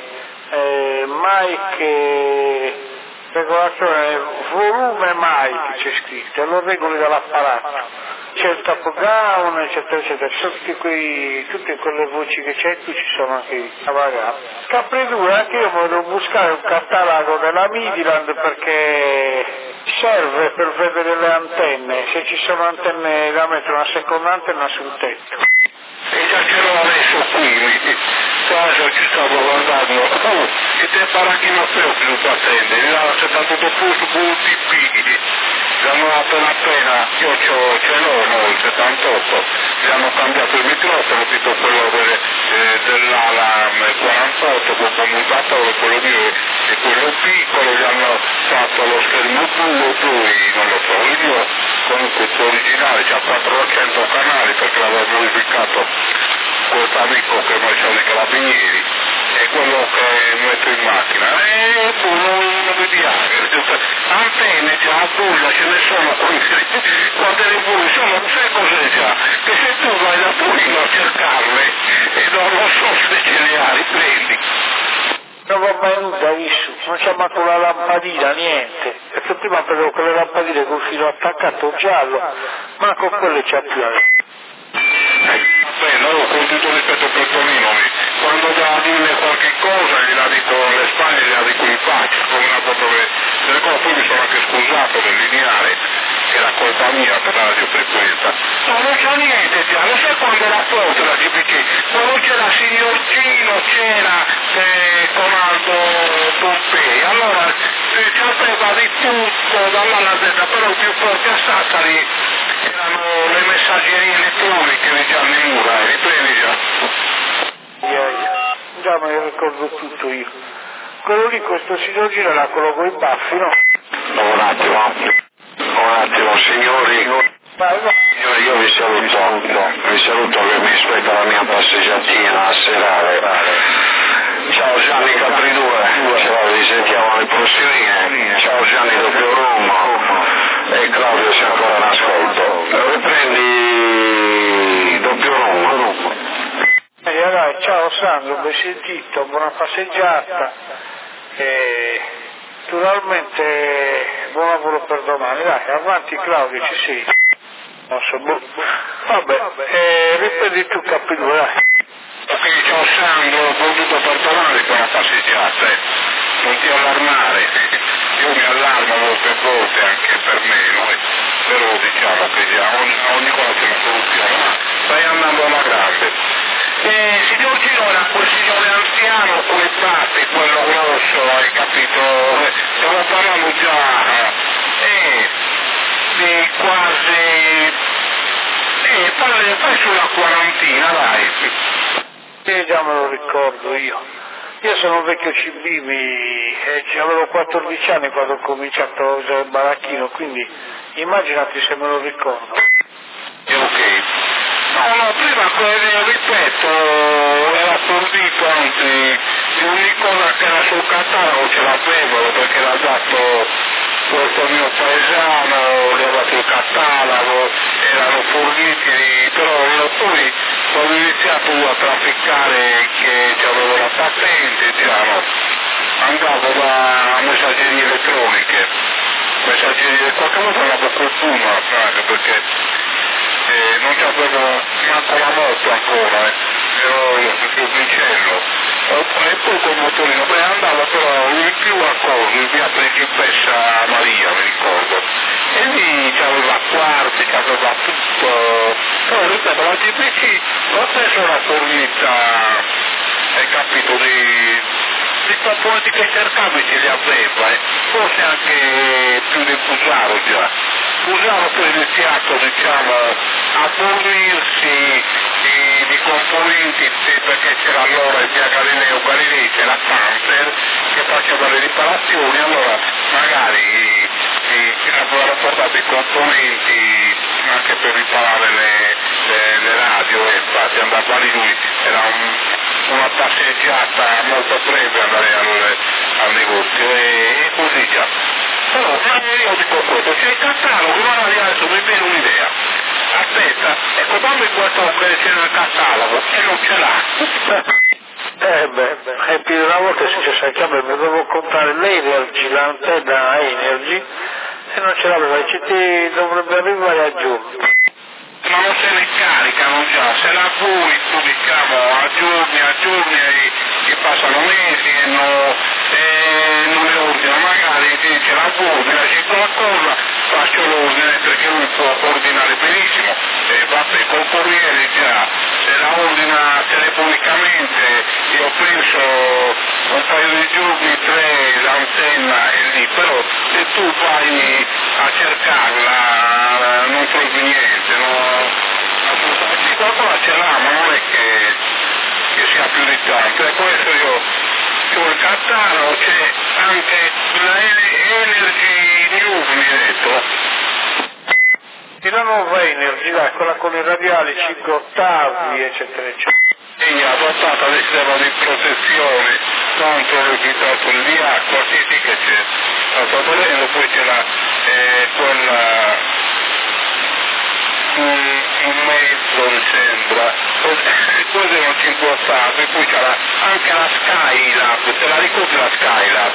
[SPEAKER 5] mic, regolazione, volume mic c'è scritto, e lo regoli dall'apparato. C'è il top down, eccetera, eccetera, tutte quelle voci che c'è qui ci sono anche avagati. Capri 2, anche io volevo buscare un catalogo della Midland perché serve per vedere le antenne, se ci sono antenne da mettere una seconda antenna sul tetto.
[SPEAKER 4] E già ce l'ho adesso qui, quasi ci stavo guardando, e te parachino più patente, là c'è stato dopo UTP, l'hanno appena, io ce l'ho il 78, gli hanno cambiato il microfono, tutto quello dell'Alarm 48, quel commutatore, quello mio e quello piccolo, gli hanno fatto lo schermo blu, poi non lo so, il mio comunque il suo originale c'ha 400 canali perché l'avevo modificato questo amico che mi c'ha dei carabinieri, è quello che metto in macchina, e non vedi antenne già a bulla ce ne sono quante le bulle sono, sai cos'è già? Che se tu vai da Torino a cercarle e non so se ce le hai, prendi.
[SPEAKER 5] Non va venuta visto, non c'è manco la lampadina, niente, perché prima avevo quelle lampadine con filo attaccato giallo, ma con quelle c'è più.
[SPEAKER 4] Bene, allora con tutto rispetto per Tonino, quando dà a dire qualche cosa gliela dico alle spalle, gliela dico in faccia, come una foto delle cose, poi mi sono anche scusato del lineare, che era colpa mia per la radiofrequenza. No, non c'è niente già, lo sai quando era forte la GPC, quando c'era Signor Gino, c'era Conaldo Pompei, allora sapeva di tutto dall'A alla Z, però il più forte a Sassari erano le messaggerie elettroniche di Gianni Mura, riprendi già.
[SPEAKER 5] Già me ne ricordo tutto io. Quello lì, questo signor Gino era quello con i baffi, no?
[SPEAKER 3] Un attimo, signori, io vi saluto che mi aspetta la mia passeggiatina a serale. Ciao Gianni Capri 2, ci risentiamo alle prossime. Ciao Gianni doppio Roma e Claudio se ancora in ascolto. Riprendi doppio Roma.
[SPEAKER 5] Dai, ciao Sandro, ben sentito, buona passeggiata e naturalmente buon lavoro per domani. Dai, avanti Claudio, ci sei. Non so, vabbè, riprendi tu Capri 2, dai.
[SPEAKER 4] Ok, ciao Sandro, ho voluto per domani per una passeggiata, non ti allarmare, io mi allarmo molte volte anche per me, però diciamo che già ogni cosa c'è una soluzione, ma stai andando alla grande. Signor Gino era quel signore anziano con i baffi, quello grosso, hai capito? Stiamo parlando già di quasi... fai sulla quarantina, dai.
[SPEAKER 5] Già me lo ricordo io. Io sono un vecchio cibimi, avevo 14 anni quando ho cominciato a usare il baracchino, quindi immaginati se me lo ricordo.
[SPEAKER 4] Ok. No, prima ripeto, era convinto anzi di ogni cosa che era sul catalogo ce l'avevano perché l'ha dato questo mio paesano, gli ha dato il catalogo, iniziato a trafficare che avevo la patente, andavo da messaggerie elettroniche, qualche volta andavo fortuna, perché non c'avevo manco la moto ancora, ero il Vincello. E poi col motorino, andavo però in più a Coso, in via Principessa Maria, mi ricordo, e lì c'aveva quarti, c'aveva tutto, poi ripeto, la GPC lo stesso era fornita, hai capito, di componenti che cercavi ce li aveva, forse anche più di Fusaro già. Fusaro poi è iniziato, a fornirsi di componenti, perché c'era allora in via Galileo Galilei, c'era Panther che faceva le riparazioni, allora magari avevano portato i componenti anche per riparare le radio, e infatti andava lì lui, era una passeggiata molto breve andare al negozio e così già. Però io dico questo, c'è il catalogo, guarda adesso mi viene un'idea. Aspetta, ecco, dammi questo che c'è nel catalogo e non ce l'ha.
[SPEAKER 5] Più di una volta è successo anche a me, mi dovevo comprare l'Energy, l'antenna Energy, e non ce l'aveva, ci dovrebbe arrivare a giugno.
[SPEAKER 4] Ma non se ne caricano già, se la vuoi tu aggiorni e passano mesi e non le ordina, magari ti dice la vuoi, mi lasci qualcosa, faccio l'ordine perché lui può ordinare benissimo, e vabbè col corriere già, se la ordina telefonicamente io penso un paio di giorni, 3 l'antenna è lì, però se tu vai a cercarla non trovi niente, no? Assolutamente qualcosa ce l'ha, ma non è che sia più di tanto, e questo io sul catalogo c'è anche la Energy News, mi hai detto.
[SPEAKER 5] E la nuova Energy, quella con i radiali 5 ottavi, eccetera, eccetera.
[SPEAKER 4] E ha adottato il sistema di protezione contro le filtrazioni di acqua, sì che c'è, la sto vedendo, poi c'è quella un mezzo mi sembra, poi erano 5 ottavi, poi c'era anche la Skylab, te la ricordi la Skylab?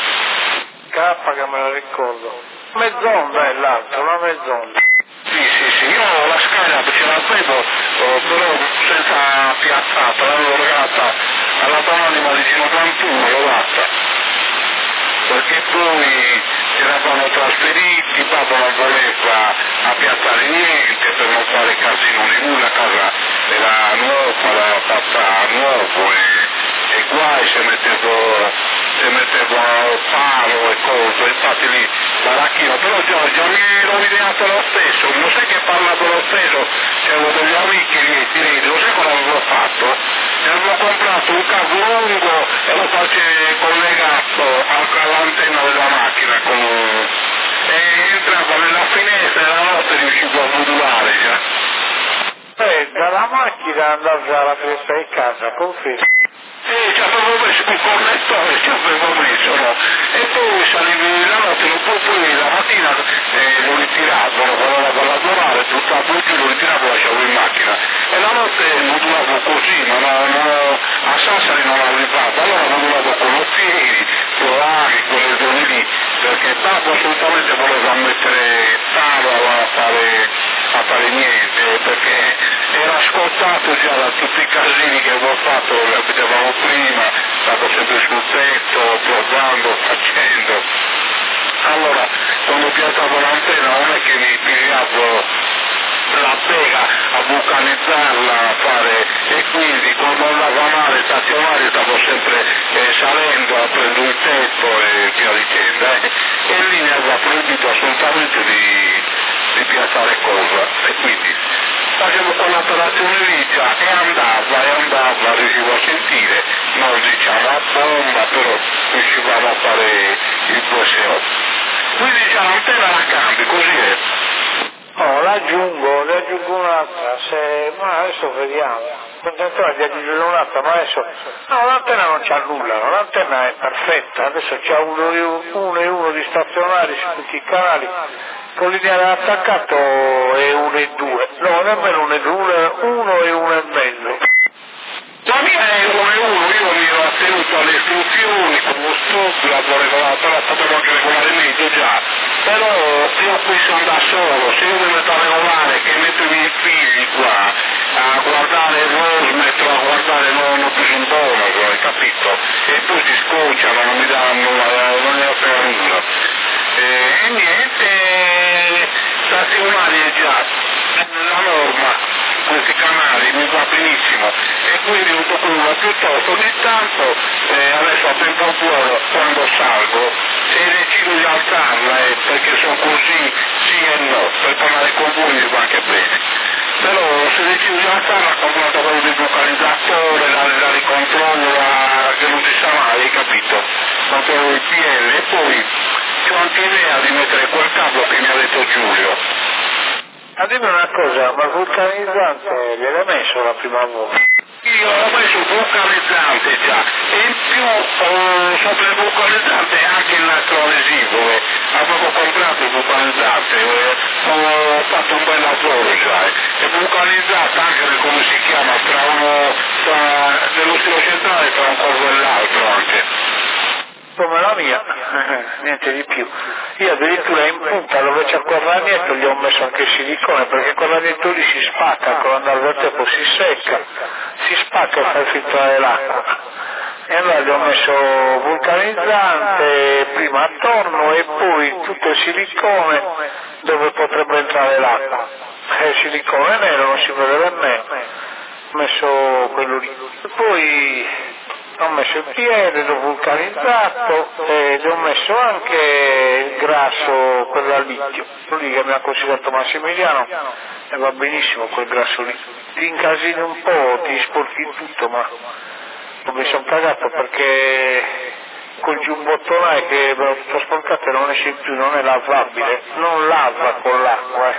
[SPEAKER 5] K che me la ricordo. Mezz'onda è l'altro, una mezz'onda.
[SPEAKER 4] Sì, io la Skylab ce l'avevo, però senza piazzata, l'avevo regalata alla donna di Gino Cantuno, l'ho data. Perché poi ci eravamo trasferiti, papà non voleva appiattare niente per non fare casino né nulla, la casa era nuova, l'aveva fatta nuovo e guai se mettevo palo e cose, infatti lì baracchino, però già mi ero ideato lo stesso, non sai che parlavo lo stesso, c'avevo degli amici lì, ti ridi, non sai cosa avevo fatto? Mi avevo comprato un cavo lungo e lo facevo collegato all'antenna della macchina e entrava nella finestra e la notte riuscivo a modulare già.
[SPEAKER 5] Dalla macchina andavo alla finestra di casa, confermo.
[SPEAKER 4] Ci avevo messo un connettore, ci avevo messo, no? E poi salivi la notte, poi la mattina lo ritiravano, quando andavo a lavorare, buttavo giù, lo ritiravo e lo lasciavo in macchina. E la notte modulavo così, a Sassari non arrivavo, allora modulavo con lo Fieri, Provaghi, quelle zone lì, perché Papo assolutamente voleva mettere tavola a fare niente, perché era scontato già da tutti i casini che avevo fatto, che vedevamo prima, stavo sempre sul tetto, provando, facendo. Allora, quando piantavo l'antenna non è che mi pigliavo la pega a vulcanizzarla, a fare, e quindi quando andava male stazionario stavo sempre salendo a prendere il tetto e via dicendo, e lì mi aveva proibito assolutamente di piantare cosa, e quindi facevo quell'operazione lì già e andava, riuscivo a sentire, non diciamo a bomba, però riuscivamo a fare il PSO. Quindi già l'antenna la cambi, così è.
[SPEAKER 5] Oh, le aggiungo un'altra, ma adesso vediamo. Contenzione di aggiungere un'altra, ma adesso. No, l'antenna non c'ha nulla, l'antenna è perfetta, adesso c'ha uno e uno di stazionari su tutti i canali, con lineare attaccato è 1 e 2, no, nemmeno 1 e 2, 1 e 1 e mezzo.
[SPEAKER 4] potevo anche regolare meglio già, però io qui sono da solo, se io mi metto a regolare che metto i miei figli qua a guardare il Rosmetro, a guardare non più in bonus, hai capito? E poi si scocciano, non mi danno, non ne frega nulla. E niente, stazionari è già la norma, questi canali mi va benissimo e quindi un pochino piuttosto ogni tanto, adesso a tempo buono quando salgo, se decido di alzarla perché sono così sì e no, per parlare con voi mi va anche bene. Però se decido di alzarla compro un quello del localizzatore, la ricontrollo, che non si sa mai, hai capito? Controllo il PL e poi ho anche idea di mettere quel cavo che mi ha detto Giulio.
[SPEAKER 5] Ma dimmi una cosa, ma il vulcanizzante gliel'hai messo la prima volta?
[SPEAKER 4] Io ho messo il vulcanizzante già e in più sopra il vulcanizzante anche il nastro adesivo, avevo comprato il vulcanizzante, ho fatto un bel lavoro già, è vulcanizzato anche come si chiama, nello stile centrale tra un corvo e l'altro anche.
[SPEAKER 5] Come la mia, niente di più. Io addirittura in punta dove c'è quel ragnetto gli ho messo anche il silicone, perché quel ragnetto lì si spacca, quando al verteppo si secca, si spacca e fa filtrare l'acqua. E allora gli ho messo vulcanizzante prima attorno e poi tutto il silicone dove potrebbe entrare l'acqua. E il silicone nero non si vede nemmeno, ho messo quello lì. Poi ho messo il piede, l'ho vulcanizzato e ho messo anche il grasso, quello al litio, quello lì che mi ha consigliato Massimiliano, e va benissimo quel grasso lì. Ti incasini un po', ti sporchi tutto, ma non mi sono cagato perché quel giubbottone che l'ho tutto sporcato e non esce più, non è lavabile, non lava con l'acqua.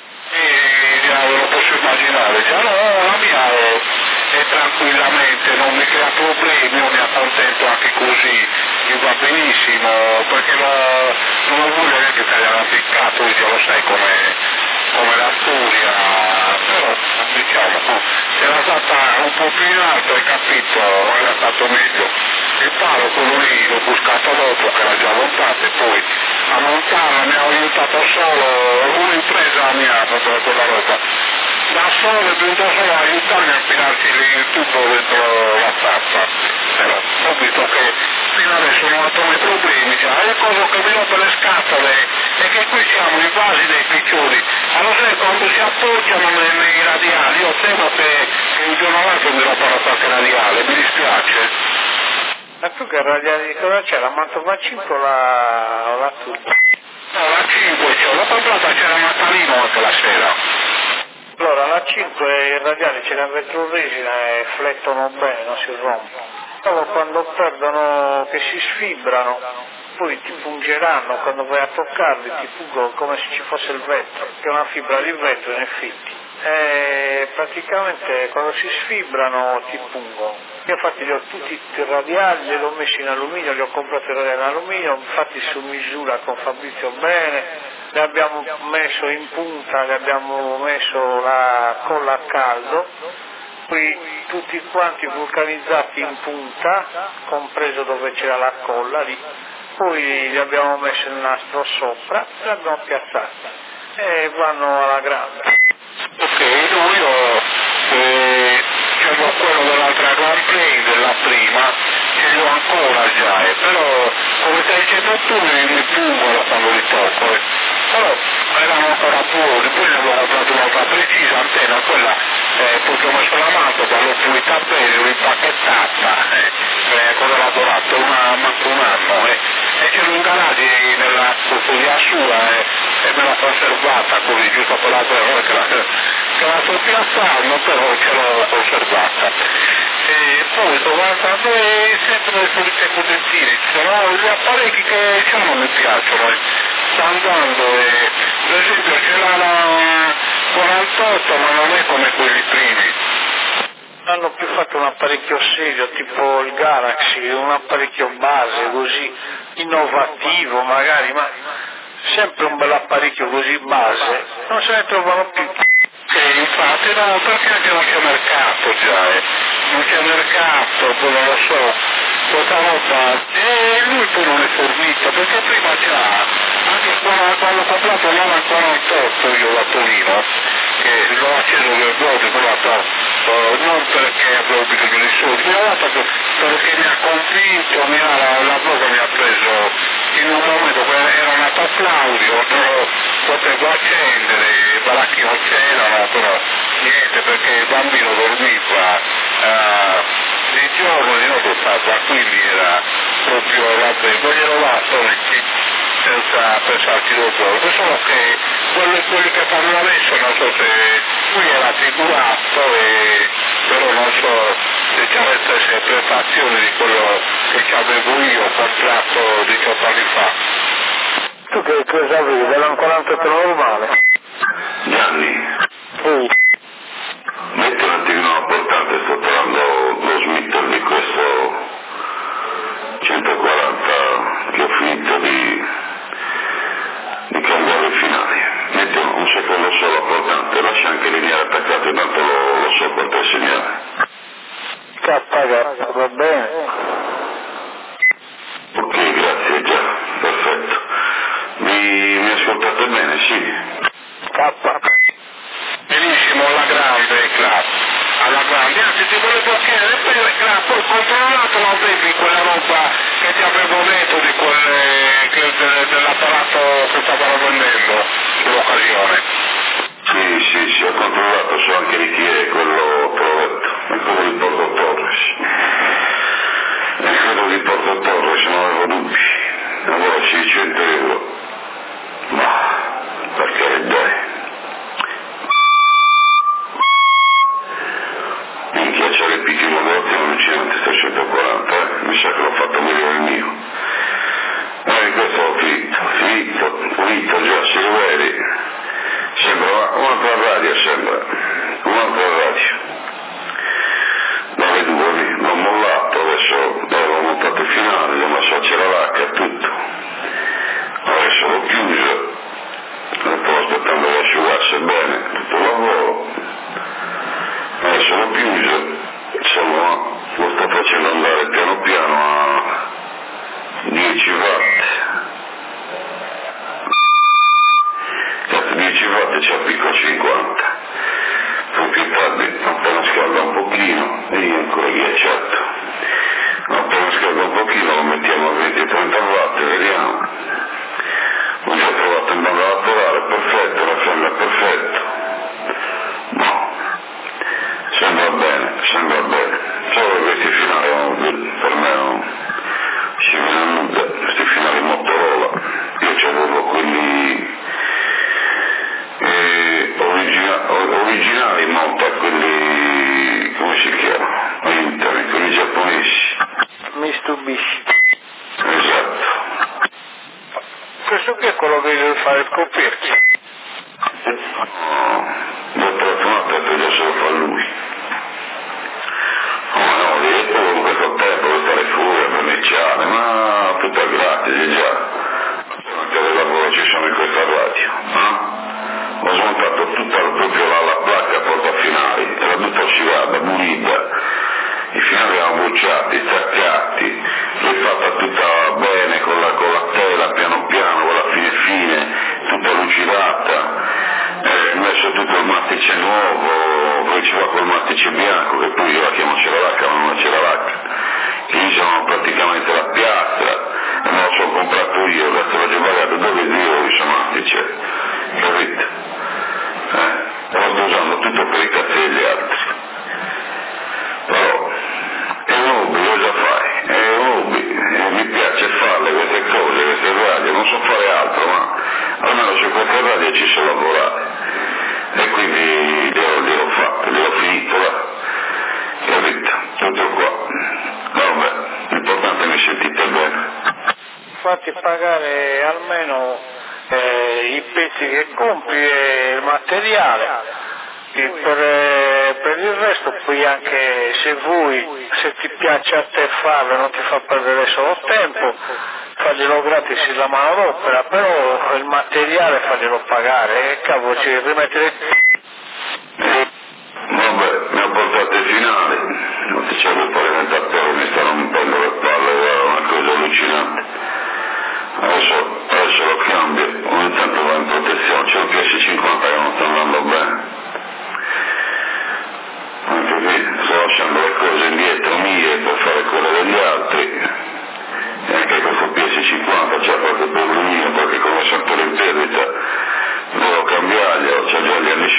[SPEAKER 4] Lo posso immaginare, già no, la mia è tranquillamente, non mi crea problemi, io mi accontento anche così, mi va benissimo, perché non lo voglio neanche tagliare appiccato, lo sai come la storia, però diciamo, se era stata un po' più in alto, hai capito, era stato meglio. Il palo quello lì l'ho buscato dopo che era già montato e poi a montarla mi ha aiutato solo un'impresa mia per quella roba. Da solo è venuto solo a aiutarmi a filarci il tubo dentro la tappa. Però ho visto che fino adesso non ho avuto mai problemi già. E la cosa che mi rompe le scatole è che qui siamo in vasi dei piccioni. Allora sai quando si appoggiano nei radiali, io temo che un giorno l'altro mi rompano qualche radiale, mi dispiace.
[SPEAKER 5] Ma tu che radiali di cosa c'è? La Mantova 5 o la Turbo?
[SPEAKER 4] No, la 5 l'ho comprata, c'era Natalino anche la sera.
[SPEAKER 5] Allora, la 5 i radiali ce l'ha vetroresina e flettono bene, non si rompono. Però quando perdono, che si sfibrano, poi ti pungeranno, quando vai a toccarli ti pungono come se ci fosse il vetro, che è una fibra di vetro in effetti. E praticamente quando si sfibrano ti pungono. Io infatti li ho tutti i radiali, li ho messi in alluminio, li ho comprati in alluminio, infatti su misura con Fabrizio bene, li abbiamo messo in punta, li abbiamo messo la colla a caldo, poi tutti quanti vulcanizzati in punta, compreso dove c'era la colla lì, poi li abbiamo messo il nastro sopra e li abbiamo piazzati e vanno alla grande.
[SPEAKER 4] Ok, io c'avevo quello dell'altra Grand Prix, della prima, ce l'ho ancora già, però come stai dicendo tu mi pungono quando li tocco, però erano ancora buoni, poi ne avevo comprato un'altra precisa antenna, quella poi ho messo la manta, l'ho pulita bene, l'ho impacchettata, con ho lavorato manco un anno, e c'era un garage nella custodia sua e me l'ha conservata così, giusto per la guerra che la sto piazzando, però ce l'ho conservata. E poi sto guardando sempre le solite cosettine, ci sono gli apparecchi che non mi piacciono, sta andando, per esempio c'è la 48 ma non è come quelli primi.
[SPEAKER 5] Hanno più fatto un apparecchio serio tipo il Galaxy, un apparecchio base così innovativo magari, ma sempre un bel apparecchio così base, non se ne trovano più.
[SPEAKER 4] Infatti no, perché anche non c'è mercato già, non c'è mercato, poi non lo so, questa roba, lui poi non è fornito, perché prima già, anche quando ho comprato l'Ala 48 io da Torino, che l'ho acceso per volte, non perché avevo bisogno di soldi, ma perché mi ha convinto, la cosa mi ha preso in un momento che era nato a Claudio, però potevo accendere, i baracchi non c'erano, però niente, perché il bambino dormiva di giorno e di notte stava, quindi era proprio voglio là senza pensarci dopo, solo che quelli che fanno adesso non so se lui era figurato, però non so se ci avesse prestazioni di quello che avevo io comprato 18 anni fa.
[SPEAKER 5] Tu che cosa avevi? Dell'an 48 normale?
[SPEAKER 2] Gianni, metti un attimino a portante, sto trovando lo smitter di questo 140 che ho finito di cambiare i finali. Metti un secondo solo a portante, lascia anche le linee attaccate, tanto lo so quanto è il segnale.
[SPEAKER 5] KK, va bene?
[SPEAKER 2] Ok, grazie, già, perfetto. Mi ascoltate bene, sì?
[SPEAKER 5] K.
[SPEAKER 4] Benissimo, alla grande, alla grande, anzi ti volevo chiedere, poi controllato lo avevi quella roba che ti avevo detto di dell'apparato che stavano vendendo sull'occasione.
[SPEAKER 2] Sì, ho controllato, so anche di chi è quello prodotto, è quello di Porto Torres. È quello di Porto Torres, non avevo dubbi. Allora 600 euro. Ma, perché dai? Minchia, le piccole lavorazioni non c'erano 340, mi sa che l'ho fatto meglio il mio. Questo ho finito già, se lo vedi, sembra un'altra radio, un'altra radio. Dalle due lì, l'ho mollato, adesso avevo montato il finale, gli ho messo a ceralacca e tutto. Adesso l'ho chiuso, sto aspettando che asciugasse bene tutto il lavoro. Adesso l'ho chiuso, insomma lo sto facendo andare piano piano a 10 watt. Cazzo, 10 watt ci appicco 50. Poi più tardi, appena scalda un pochino, e io ancora ghiacciato. Appena scalda un pochino lo mettiamo a 20-30 watt e vediamo. Ho già trovato un modo da lavorare, perfetto, la fiamma è perfetto. No. Sembra bene. Solo che questi finali per me non si viene a nulla, questi finali Motorola. Io c'avevo quelli originali monta, quelli come si chiama? Internet, quelli giapponesi.
[SPEAKER 5] Mitsubishi.
[SPEAKER 2] Esatto.
[SPEAKER 5] Questo qui è quello che deve fare il coperchio.
[SPEAKER 2] L'ho telefonato e già se lo fa lui. No, io con questo tempo per stare fuori a perniciare, ma tutto gratis già. Anche del lavoro ci sono in questa radio, ho smontato tutta proprio la placca porta finali, era tutta oscillata, pulita, i finali erano bruciati, staccati, l'ho fatta tutta bene con la tela, piano piano, con la fine, tutta lucidata, ho messo tutto il mattice nuovo, poi ci va col mattice bianco, che poi io la chiamo ceralacca, ma non è ceralacca, che lì sono praticamente la piastra, e me lo sono comprato io, l'ho già pagato 12 euro di mattice, capite? Lo sto usando tutto per i cazzi degli altri. Però è un hobby, lo già fai, è un hobby, mi piace farle queste cose, queste radio, non so fare altro, ma almeno su queste radio ci so lavorare. E quindi gliel'ho fatto, gliel'ho finito là. Capito? Tutto qua. Vabbè, l'importante è che mi sentite bene.
[SPEAKER 5] Fatti pagare almeno i pezzi che compri e il materiale. E per il resto poi anche se ti piace a te farlo non ti fa perdere solo tempo, faglielo gratis la manodopera, però il materiale faglielo pagare e cavolo ci rimettere.
[SPEAKER 2] Vabbè, mi ha portato il finale, non ti c'è il parlamentatore, mi stanno rompendo le palle, era una cosa allucinante.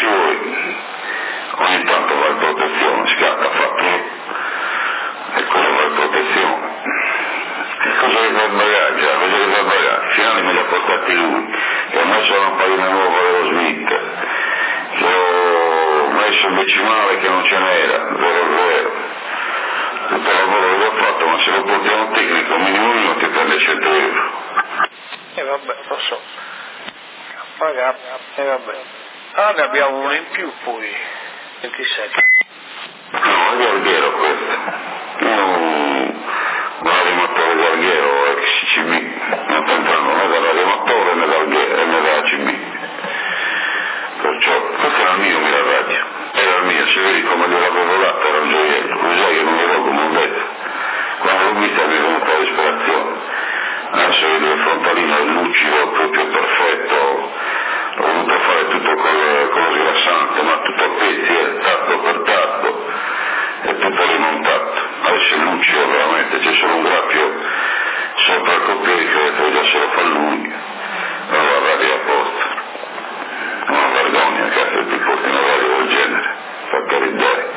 [SPEAKER 2] suoi, ogni tanto va in protezione, scatta, fa più, e quello va in protezione. Che cosa che fa il bagaglio? La cosa che fa il bagaglio? Finali me li ha portati lui, che ha messo la lampadina nuova dello Smith, che ho messo il decimale che non ce n'era, 0,0. Tutto il lavoro che ho fatto, ma se lo porti a un tecnico minimo non ti prende 100 euro.
[SPEAKER 5] E vabbè, lo so. Pagato, e vabbè. Ah, ne abbiamo uno in più poi, 27.
[SPEAKER 2] No, è Garghiero questo. Non radiomattore Garghiero, ex CB. Non sta entrando né da radiomattore né da ACB. Perciò, questo era il mio Miraradio. Era il mio, se vedi come glielo avevo dato, era un gioiello. Lo sai che non mi lo come ho detto. Quando l'ho vista mi è venuta la disperazione. Adesso vedo il frontalino è lucido, proprio perfetto. Ho voluto fare tutto con lo sgrassante, ma tutto a pezzi, tatto per tatto, e tutto rimontato. Adesso è lucido veramente, c'è solo un graffio sopra il coppiere che ho detto già se lo fa lui, allora la radio a posto. Una vergogna, cazzo, ti porti una radio del genere, fa carità.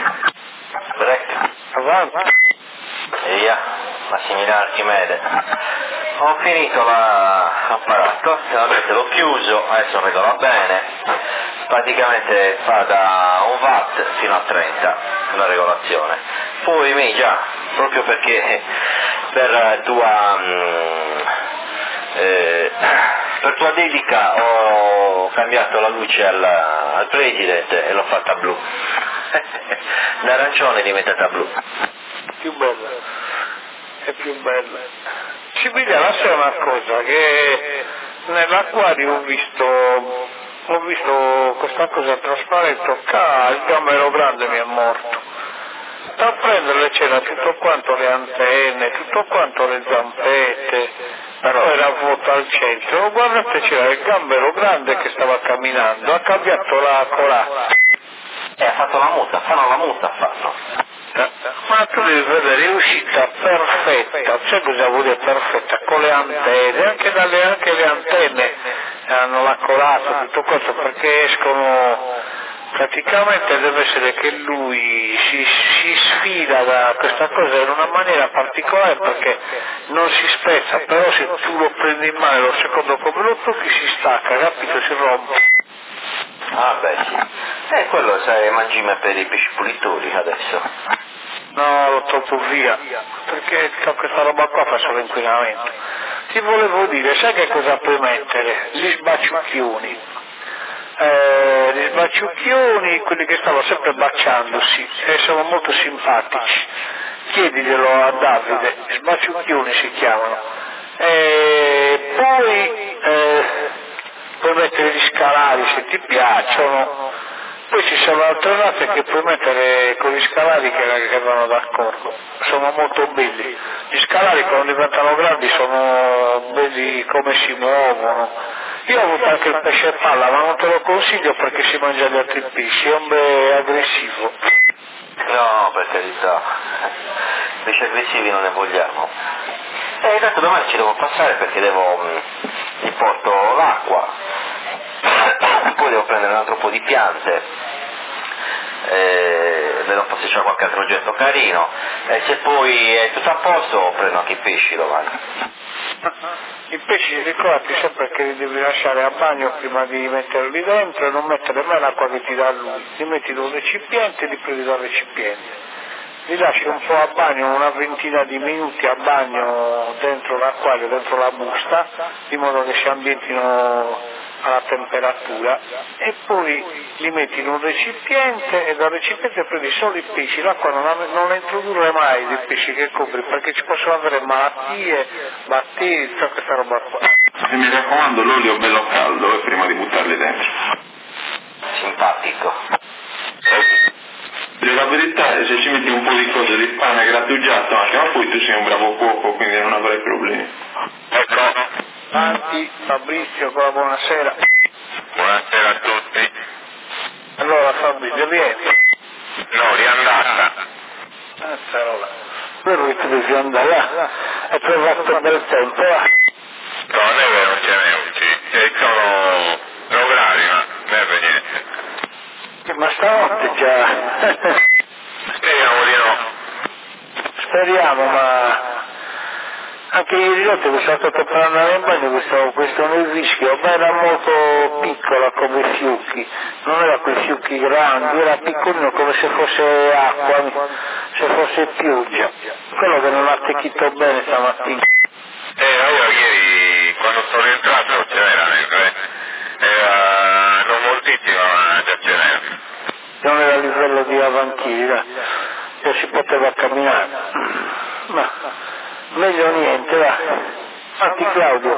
[SPEAKER 5] Avanti.
[SPEAKER 1] E via, Massimiliano Archimede. Ho finito l'apparato, l'ho chiuso, adesso regola bene, praticamente fa da 1 watt fino a 30 la regolazione. Poi già, proprio perché per tua dedica ho cambiato la luce al President e l'ho fatta blu. L'arancione è diventata blu.
[SPEAKER 5] Più bella, è più bella. Ci la sera una cosa, che nell'acquario ho visto questa cosa trasparente, il gambero grande mi è morto. A prenderle c'era tutto quanto le antenne, tutto quanto le zampette, però era vuoto al centro. Guardate, c'era il gambero grande che stava camminando, ha cambiato la corazza.
[SPEAKER 1] Ha fatto la muta, fanno.
[SPEAKER 5] Ma tu devi vedere, è uscita perfetta, sai cosa vuol dire perfetta? Con le antenne, anche le antenne hanno la corazza, tutto questo, perché escono, praticamente deve essere che lui si sfida da questa cosa in una maniera particolare perché non si spezza, però se tu lo prendi in mano lo secondo come lo tocchi si stacca, capito? Si rompe.
[SPEAKER 1] Ah beh sì. Quello sai, mangime per i pesci pulitori adesso.
[SPEAKER 5] No, lo tolgo via, perché questa roba qua fa solo inquinamento. Ti volevo dire, sai che cosa puoi mettere? Gli sbaciucchioni. Gli sbaciucchioni, quelli che stavano sempre baciandosi, e sono molto simpatici. Chiediglielo a Davide, sbaciucchioni si chiamano. Poi puoi mettere gli scalari se ti piacciono. Poi ci sono altre razze che puoi mettere con gli scalari che vanno d'accordo, sono molto belli. Gli scalari quando diventano grandi sono belli come si muovono. Io ho avuto anche il pesce palla, ma non te lo consiglio perché si mangia gli altri pesci, è un bel aggressivo.
[SPEAKER 1] No, per carità, pesci aggressivi non ne vogliamo. Intanto domani ci devo passare perché gli porto l'acqua, poi devo prendere un altro po' di piante, vedo se c'è qualche altro oggetto carino, e se poi è tutto a posto prendo anche i pesci domani.
[SPEAKER 5] I pesci ricordati sempre che li devi lasciare a bagno prima di metterli dentro e non mettere mai l'acqua che ti dà lui, li metti da un recipiente e li prendi dal recipiente. Li lasci un po' a bagno, una ventina di minuti a bagno dentro l'acquario, dentro la busta, in modo che si ambientino alla temperatura, e poi li metti in un recipiente e dal recipiente prendi solo i pesci. L'acqua non la introdurre mai dei pesci che copri, perché ci possono avere malattie, batteri, tutta questa roba qua.
[SPEAKER 6] E mi raccomando l'olio bello caldo prima di buttarli dentro.
[SPEAKER 1] Simpatico.
[SPEAKER 6] La verità è se ci metti un po' di cose di pane grattugiato anche, ma poi tu sei un bravo cuoco, quindi non avrai problemi.
[SPEAKER 2] Ecco.
[SPEAKER 5] Avanti, Fabrizio, con la buonasera.
[SPEAKER 2] Buonasera a tutti.
[SPEAKER 5] Allora Fabrizio, vieni.
[SPEAKER 2] No, riandata.
[SPEAKER 5] Cazzarola. Quello che tu devi andare là, è trovato un bel tempo là.
[SPEAKER 2] No, neve non ce n'è oggi, e sono gravi, ma non è per niente.
[SPEAKER 5] Ma stanotte già.
[SPEAKER 4] Speriamo di no.
[SPEAKER 5] Speriamo, ma anche ieri notte mi sono stato per andare in bagno, questo nel rischio, ma era molto piccola come fiuchi, non era quei fiuchi grandi, era piccolino come se fosse acqua, se fosse pioggia, quello che non ha attecchito bene stamattina.
[SPEAKER 4] Io ieri quando sono entrato c'era non moltissimo, ma già c'era.
[SPEAKER 5] Non era a livello di avantiera, che si poteva camminare, ma meglio niente, va. Avanti Claudio.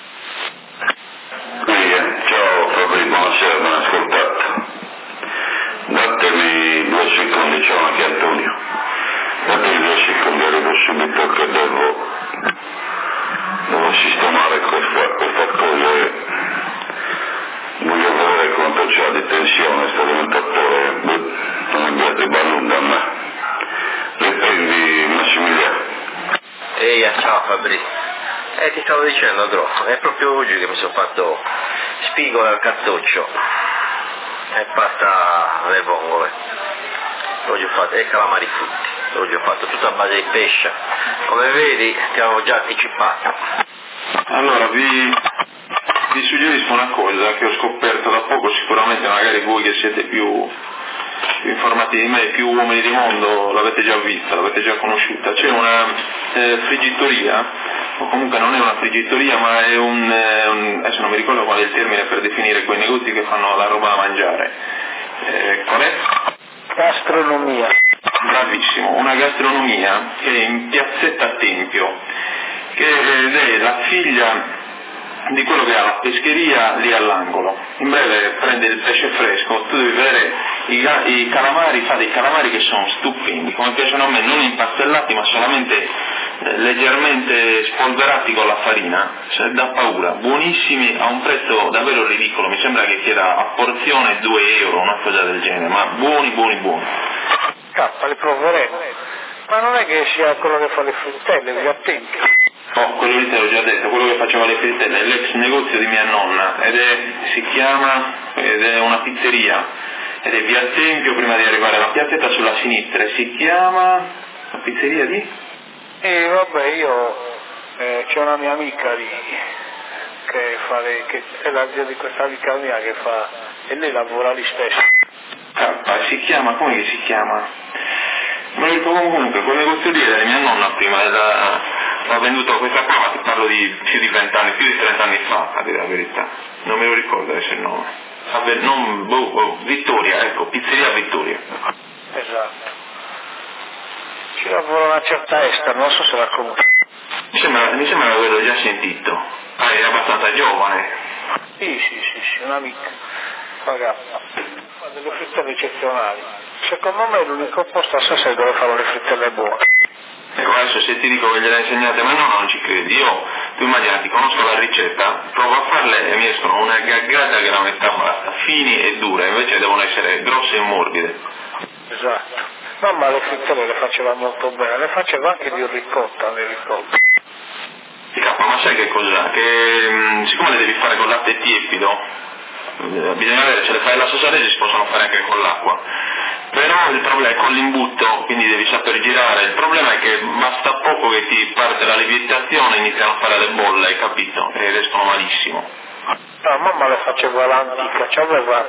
[SPEAKER 2] Ciao Fabri, buonasera, ben ascoltato. Datemi 2 secondi, ciao anche Antonio. Datemi 2 secondi, arrivo subito che devo sistemare questa cosa e voglio vedere quanto c'è di tensione, sto diventatore, non abbiate balloon a me. Riprendi Massimiliano.
[SPEAKER 1] Ehi, ciao Fabri. Ti stavo dicendo, Andro, è proprio oggi che mi sono fatto spigola al cattoccio e pasta alle vongole. Oggi ho fatto, e calamari fritti. Oggi ho fatto tutta a base di pesce. Come vedi, ti avevo già anticipato.
[SPEAKER 6] Allora, vi suggerisco una cosa che ho scoperto da poco, sicuramente magari voi che siete più informati di me, più uomini di mondo, l'avete già vista, l'avete già conosciuta. C'è una friggitoria, o comunque non è una friggitoria, ma è adesso non mi ricordo qual è il termine per definire quei negozi che fanno la roba da mangiare. Qual è?
[SPEAKER 5] Gastronomia.
[SPEAKER 6] Bravissimo, una gastronomia che è in piazzetta Tempio, che è la figlia di quello che ha la pescheria lì all'angolo. In breve prende il pesce fresco, tu devi vedere i calamari, fa dei calamari che sono stupendi, come piacciono a me, non impastellati ma solamente leggermente spolverati con la farina, cioè da paura, buonissimi a un prezzo davvero ridicolo, mi sembra che chieda a porzione 2 euro, una cosa del genere, ma buoni.
[SPEAKER 5] Li proveremo. Ma non è che sia quello che fa le frittelle, vi attenti.
[SPEAKER 6] Oh, quello lì te l'ho già detto, quello che faceva le frittelle, è l'ex negozio di mia nonna, ed è una pizzeria, ed è via Tempio prima di arrivare alla piazzetta sulla sinistra, e si chiama la pizzeria di?
[SPEAKER 5] C'è una mia amica lì, che è la zia di questa amica mia che fa, e lei lavora lì stesso.
[SPEAKER 6] Si chiama, come che si chiama? Me lo ricordo comunque, quel negozio lì era di mia nonna prima, l'ha venduto questa qua, ma ti parlo di più di 20 anni, più di 30 anni fa, a dire la verità. Non me lo ricordo adesso il nome. Vittoria, ecco, pizzeria Vittoria.
[SPEAKER 5] Esatto. Ci lavora una certa Esther, non so se la conosco.
[SPEAKER 6] Mi sembra che l'avevo già sentito. È abbastanza giovane.
[SPEAKER 5] Sì, un'amica. Ragazza, fa delle frittelle eccezionali. Secondo me è l'unico posto a Sassari dove fanno le frittelle buone.
[SPEAKER 6] Ecco, adesso se ti dico che gliele hai insegnate, ma no, non ci credi. Tu immaginati, conosco la ricetta, provo a farle e mi escono una gaggata che la metà basta, fini e dure, invece devono essere grosse e morbide.
[SPEAKER 5] Esatto. Mamma le frittelle le faceva molto bene, le faceva anche di ricotta, mi ricordo.
[SPEAKER 6] Ma sai che cosa? Che siccome le devi fare con latte tiepido, bisogna vedere, se le fai alla sassarese si possono fare anche con l'acqua, però il problema è con l'imbuto, quindi devi saper girare. Il problema è che basta poco che ti parte la lievitazione, iniziano a fare le bolle, hai capito? Ed escono malissimo.
[SPEAKER 5] Mamma le faceva all'antica, c'aveva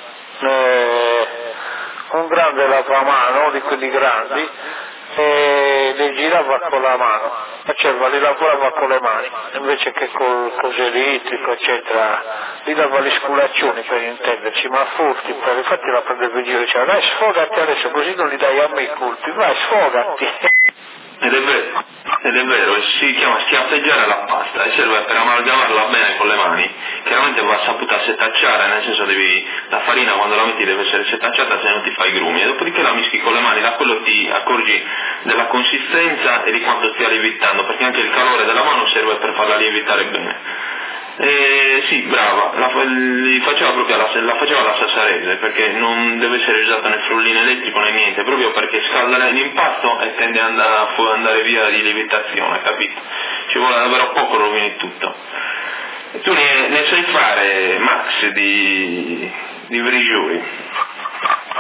[SPEAKER 5] un grande lavamano di quelli grandi e le girava con la mano, li lavorava con le mani invece che col coso elettrico eccetera, li dava gli sculaccioni per intenderci, ma furti, infatti la prendeva in giro e diceva dai sfogati adesso così non li dai a me i colpi, vai sfogati.
[SPEAKER 6] Ed è vero, si chiama schiaffeggiare la pasta e serve per amalgamarla bene con le mani. Chiaramente va saputa setacciare, nel senso la farina quando la metti deve essere setacciata, se non ti fai grumi, e dopodiché la mischi con le mani, da quello ti accorgi della consistenza e di quanto stia lievitando, perché anche il calore della mano serve per farla lievitare bene. Sì, brava, la faceva proprio la faceva alla sassarese, perché non deve essere usata né frullino elettrico né niente, proprio perché scalda l'impasto e tende ad andare via di lievitazione, capito? Ci vuole davvero poco, rovini tutto. E tu ne sai fare, Max, di grigiuri?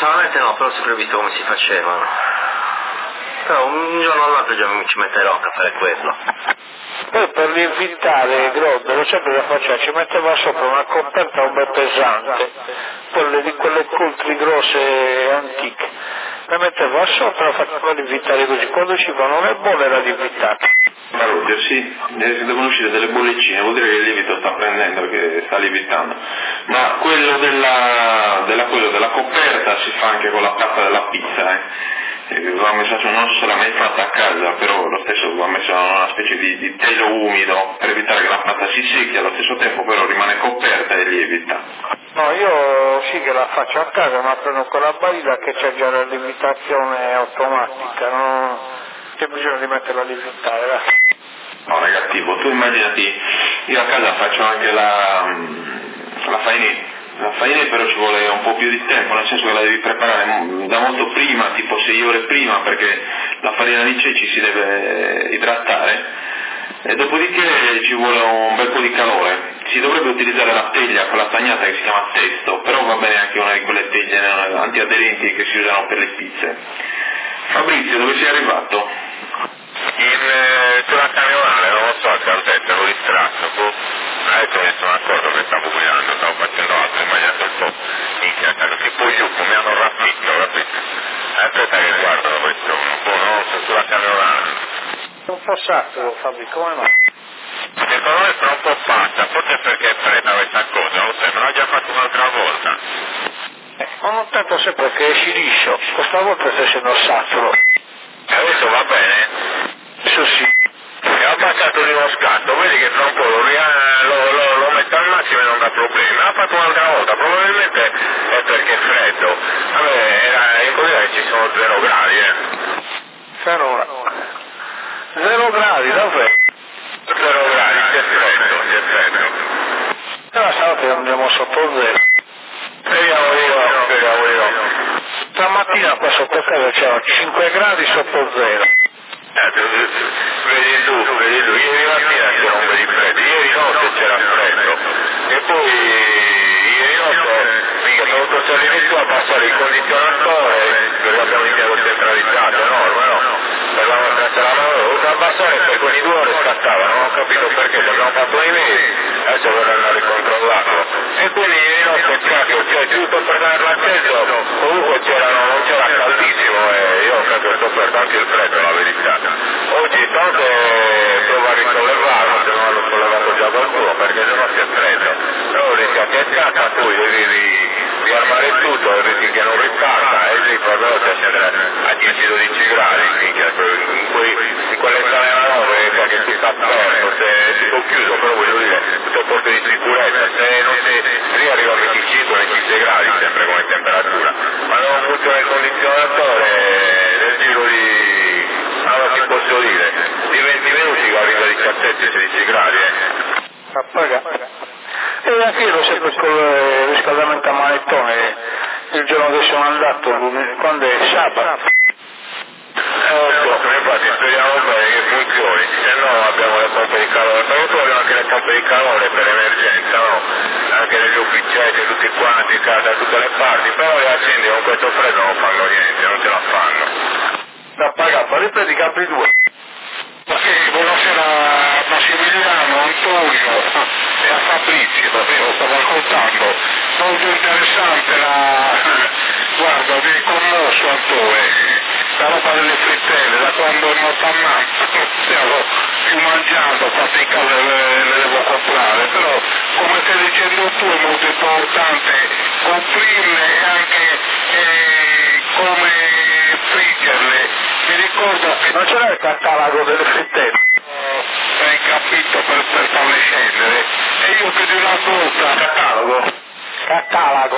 [SPEAKER 1] personalmente no, però ho sempre visto come si facevano. Però un giorno o l'altro già ci metterò a fare quello.
[SPEAKER 5] Poi per lievitare il groddolo sempre da faccia ci metteva sopra una coperta un bel pesante, quelle coltri grosse antiche, la metteva sopra e faceva lievitare così, quando ci va non è buono era lievitato.
[SPEAKER 6] Ma Roger, sì, devono uscire delle bollicine, vuol dire che il lievito sta prendendo, che sta lievitando. Ma quello della coperta si fa anche con la tappa della pizza, Va messo non so se l'ha mai fatta a casa, però lo stesso va messo una specie di telo umido per evitare che la pasta si secchi, allo stesso tempo però rimane coperta e lievita.
[SPEAKER 5] No, io sì che la faccio a casa, ma prendo quella barilla che c'è già la lievitazione automatica, non c'è bisogno di metterla a lievitare.
[SPEAKER 6] No, negativo, tu immaginati, io a casa faccio anche la faina. La farina però ci vuole un po' più di tempo, nel senso che la devi preparare da molto prima, tipo 6 ore prima, perché la farina di ceci si deve idratare e dopodiché ci vuole un bel po' di calore. Si dovrebbe utilizzare la teglia, quella stagnata che si chiama testo, però va bene anche una di quelle teglie antiaderenti che si usano per le pizze. Fabrizio, dove sei arrivato?
[SPEAKER 2] Sulla camionale, non lo so, altezza, ero distratto, adesso mi sono accorto che stavo guidando, stavo facendo altro, immaginato un po' inchiaccato, tipo giù, mi hanno rapito, capito? Aspetta che guardo dove sono, non so, sulla camionale.
[SPEAKER 5] Un po' saturo, Fabio, come mai?
[SPEAKER 2] Secondo me sta un po' fatta, forse perché è fredda questa cosa, non so, me l'ho già fatto un'altra volta.
[SPEAKER 5] Ma non tanto sempre che esci liscio, questa volta stai essendo saturo.
[SPEAKER 2] E adesso va bene?
[SPEAKER 5] Adesso sì.
[SPEAKER 2] E ho abbassato di uno scatto, vedi che tra un po' lo metto al massimo e non dà problemi. L'ha fatto un'altra volta, probabilmente è perché è freddo. Vabbè, era in Corea che ci sono 0 gradi,
[SPEAKER 5] 0 gradi, davvero?
[SPEAKER 2] 0 gradi, c'è freddo.
[SPEAKER 5] Però stanotte andiamo sotto zero.
[SPEAKER 2] Speriamo io.
[SPEAKER 5] Stamattina qua sotto casa c'erano 5 gradi sotto zero.
[SPEAKER 2] Vedi tu, ieri mattina c'era un bel freddo, ieri notte c'era freddo e poi ieri notte mica sono dovuto all'inizio a passare il condizionatore perché abbiamo l'impianto centralizzato enorme, no? Per la nostra sala ho dovuto abbassare per quelle 2 ore scattava, non ho capito perché, ci abbiamo fatto i mesi, adesso vorrei andare a controllarlo e quindi ieri notte cioè giusto per darlo acceso comunque non c'era caldissimo e io ho sofferto anche il freddo, la verità. Oggi tanto provo a risollevarlo, se non l'ho sollevato già qualcuno perché sennò si è freddo. Però rischia che scappa, poi devi riarmare tutto, rischi che non riparta e lì proprio si scendere a 10-12 gradi, in quelle sale nuove che si sta aperto, se si può chiuso, però voglio dire, tutto il posto di sicurezza, se non si lì arriva a 25-26 gradi sempre come temperatura, ma non funziona il condizionatore nel giro di, allora ti posso dire, di 20 minuti arriva a 17-16 gradi,
[SPEAKER 5] A pagare. E anche io l'ho sempre con il riscaldamento a manettone il giorno che sono andato, quando è sabato.
[SPEAKER 2] Infatti speriamo bene che funzioni, se no abbiamo le pompe di calore, perché poi abbiamo anche le pompe di calore per emergenza, no? Anche negli ufficetti, tutti quanti, da tutte le parti, però le accendi con questo freddo non fanno niente, non ce la fanno.
[SPEAKER 5] Da pagare, poi ripeti Capri 2.
[SPEAKER 4] Sì, buonasera a Massimiliano, Antonio e a Fabrizio, perché lo stavo ascoltando. Molto interessante guarda, mi è commosso Antonio, la roba delle frittelle, da quando è morto a marzo, stiamo più mangiando, fatica le devo comprare, però come stai dicendo tu è molto importante coprirle e anche come friggerle. Mi ricordo che
[SPEAKER 5] Non c'era il catalogo delle frittelle?
[SPEAKER 4] hai capito per farle scendere e io più di una volta
[SPEAKER 5] Catalogo.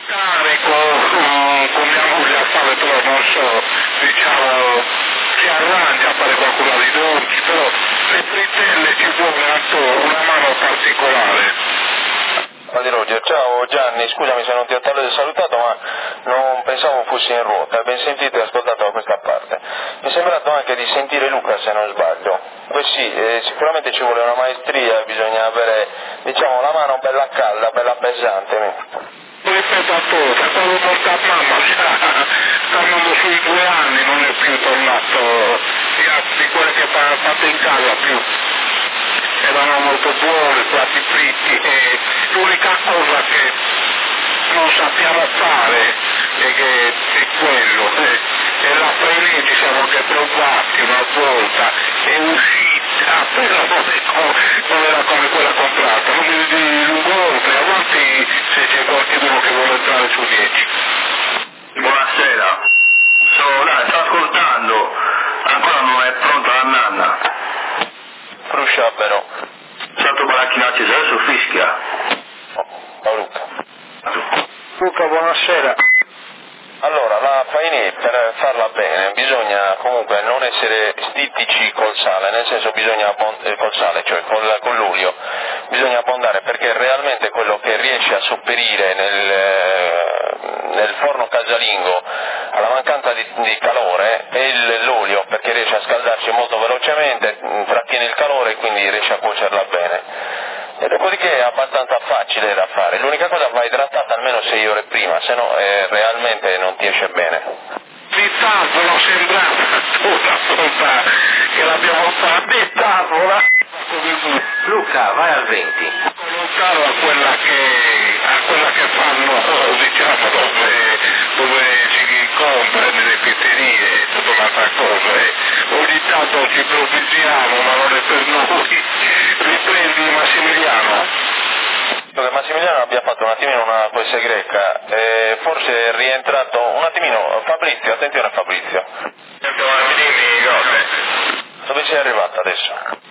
[SPEAKER 4] con mia moglie a fare però non so, diciamo si arrangia a fare qualcosa di dolci, però le frittelle ci vuole ancora una mano particolare.
[SPEAKER 7] Di Roger, ciao Gianni, scusami se non ti ho salutato ma non pensavo fossi in ruota, ben sentito e ascoltato da questa parte. Mi è sembrato anche di sentire Luca se non sbaglio. Beh sì, sicuramente ci vuole una maestria, bisogna avere diciamo la mano bella calda, bella pesante.
[SPEAKER 4] Poi ripeto a tutti, quando porta a mamma sta andando sui 2 anni, non è più tornato di quelle che ha fatto in casa più. Erano molto buoni, piatti fritti e l'unica cosa che non sappiamo fare è quello, e la freneti siamo anche provati una volta, è uscita, però non era come quella comprata, non mi di lungo oltre, avanti se c'è qualcuno che vuole entrare su 10.
[SPEAKER 8] Buonasera, sto ascoltando, ancora non è pronta la nanna.
[SPEAKER 7] Frusciabero.
[SPEAKER 8] Santo Barachinacci, adesso fischia.
[SPEAKER 7] Luca.
[SPEAKER 5] Luca, buonasera.
[SPEAKER 7] Allora, la faini per farla bene bisogna comunque non essere stitici col sale, nel senso bisogna col sale, cioè con l'olio, bisogna abbondare perché realmente quello che riesce a sopperire nel forno casalingo alla mancanza di calore è l'olio, perché riesce a scaldarsi molto velocemente, trattiene il calore e quindi riesce a cuocerla bene. E dopodiché è abbastanza facile da fare, l'unica cosa va idratata almeno 6 ore prima, se no realmente non ti esce bene.
[SPEAKER 4] Di tavola sembrava tutta volta che l'abbiamo fatta, di tavola.
[SPEAKER 1] Luca, vai al 20.
[SPEAKER 4] Lontano a quella che fanno, diciamo, dove si compra nelle pizzerie e tutta un'altra cosa. Ogni tanto ci improvvisiamo, ma non è per noi. Riprendi Massimiliano?
[SPEAKER 7] Che Massimiliano abbia fatto un attimino una questa greca, forse è rientrato un attimino. Fabrizio, attenzione Fabrizio.
[SPEAKER 2] Dimmi cose.
[SPEAKER 7] Dove sei arrivato adesso?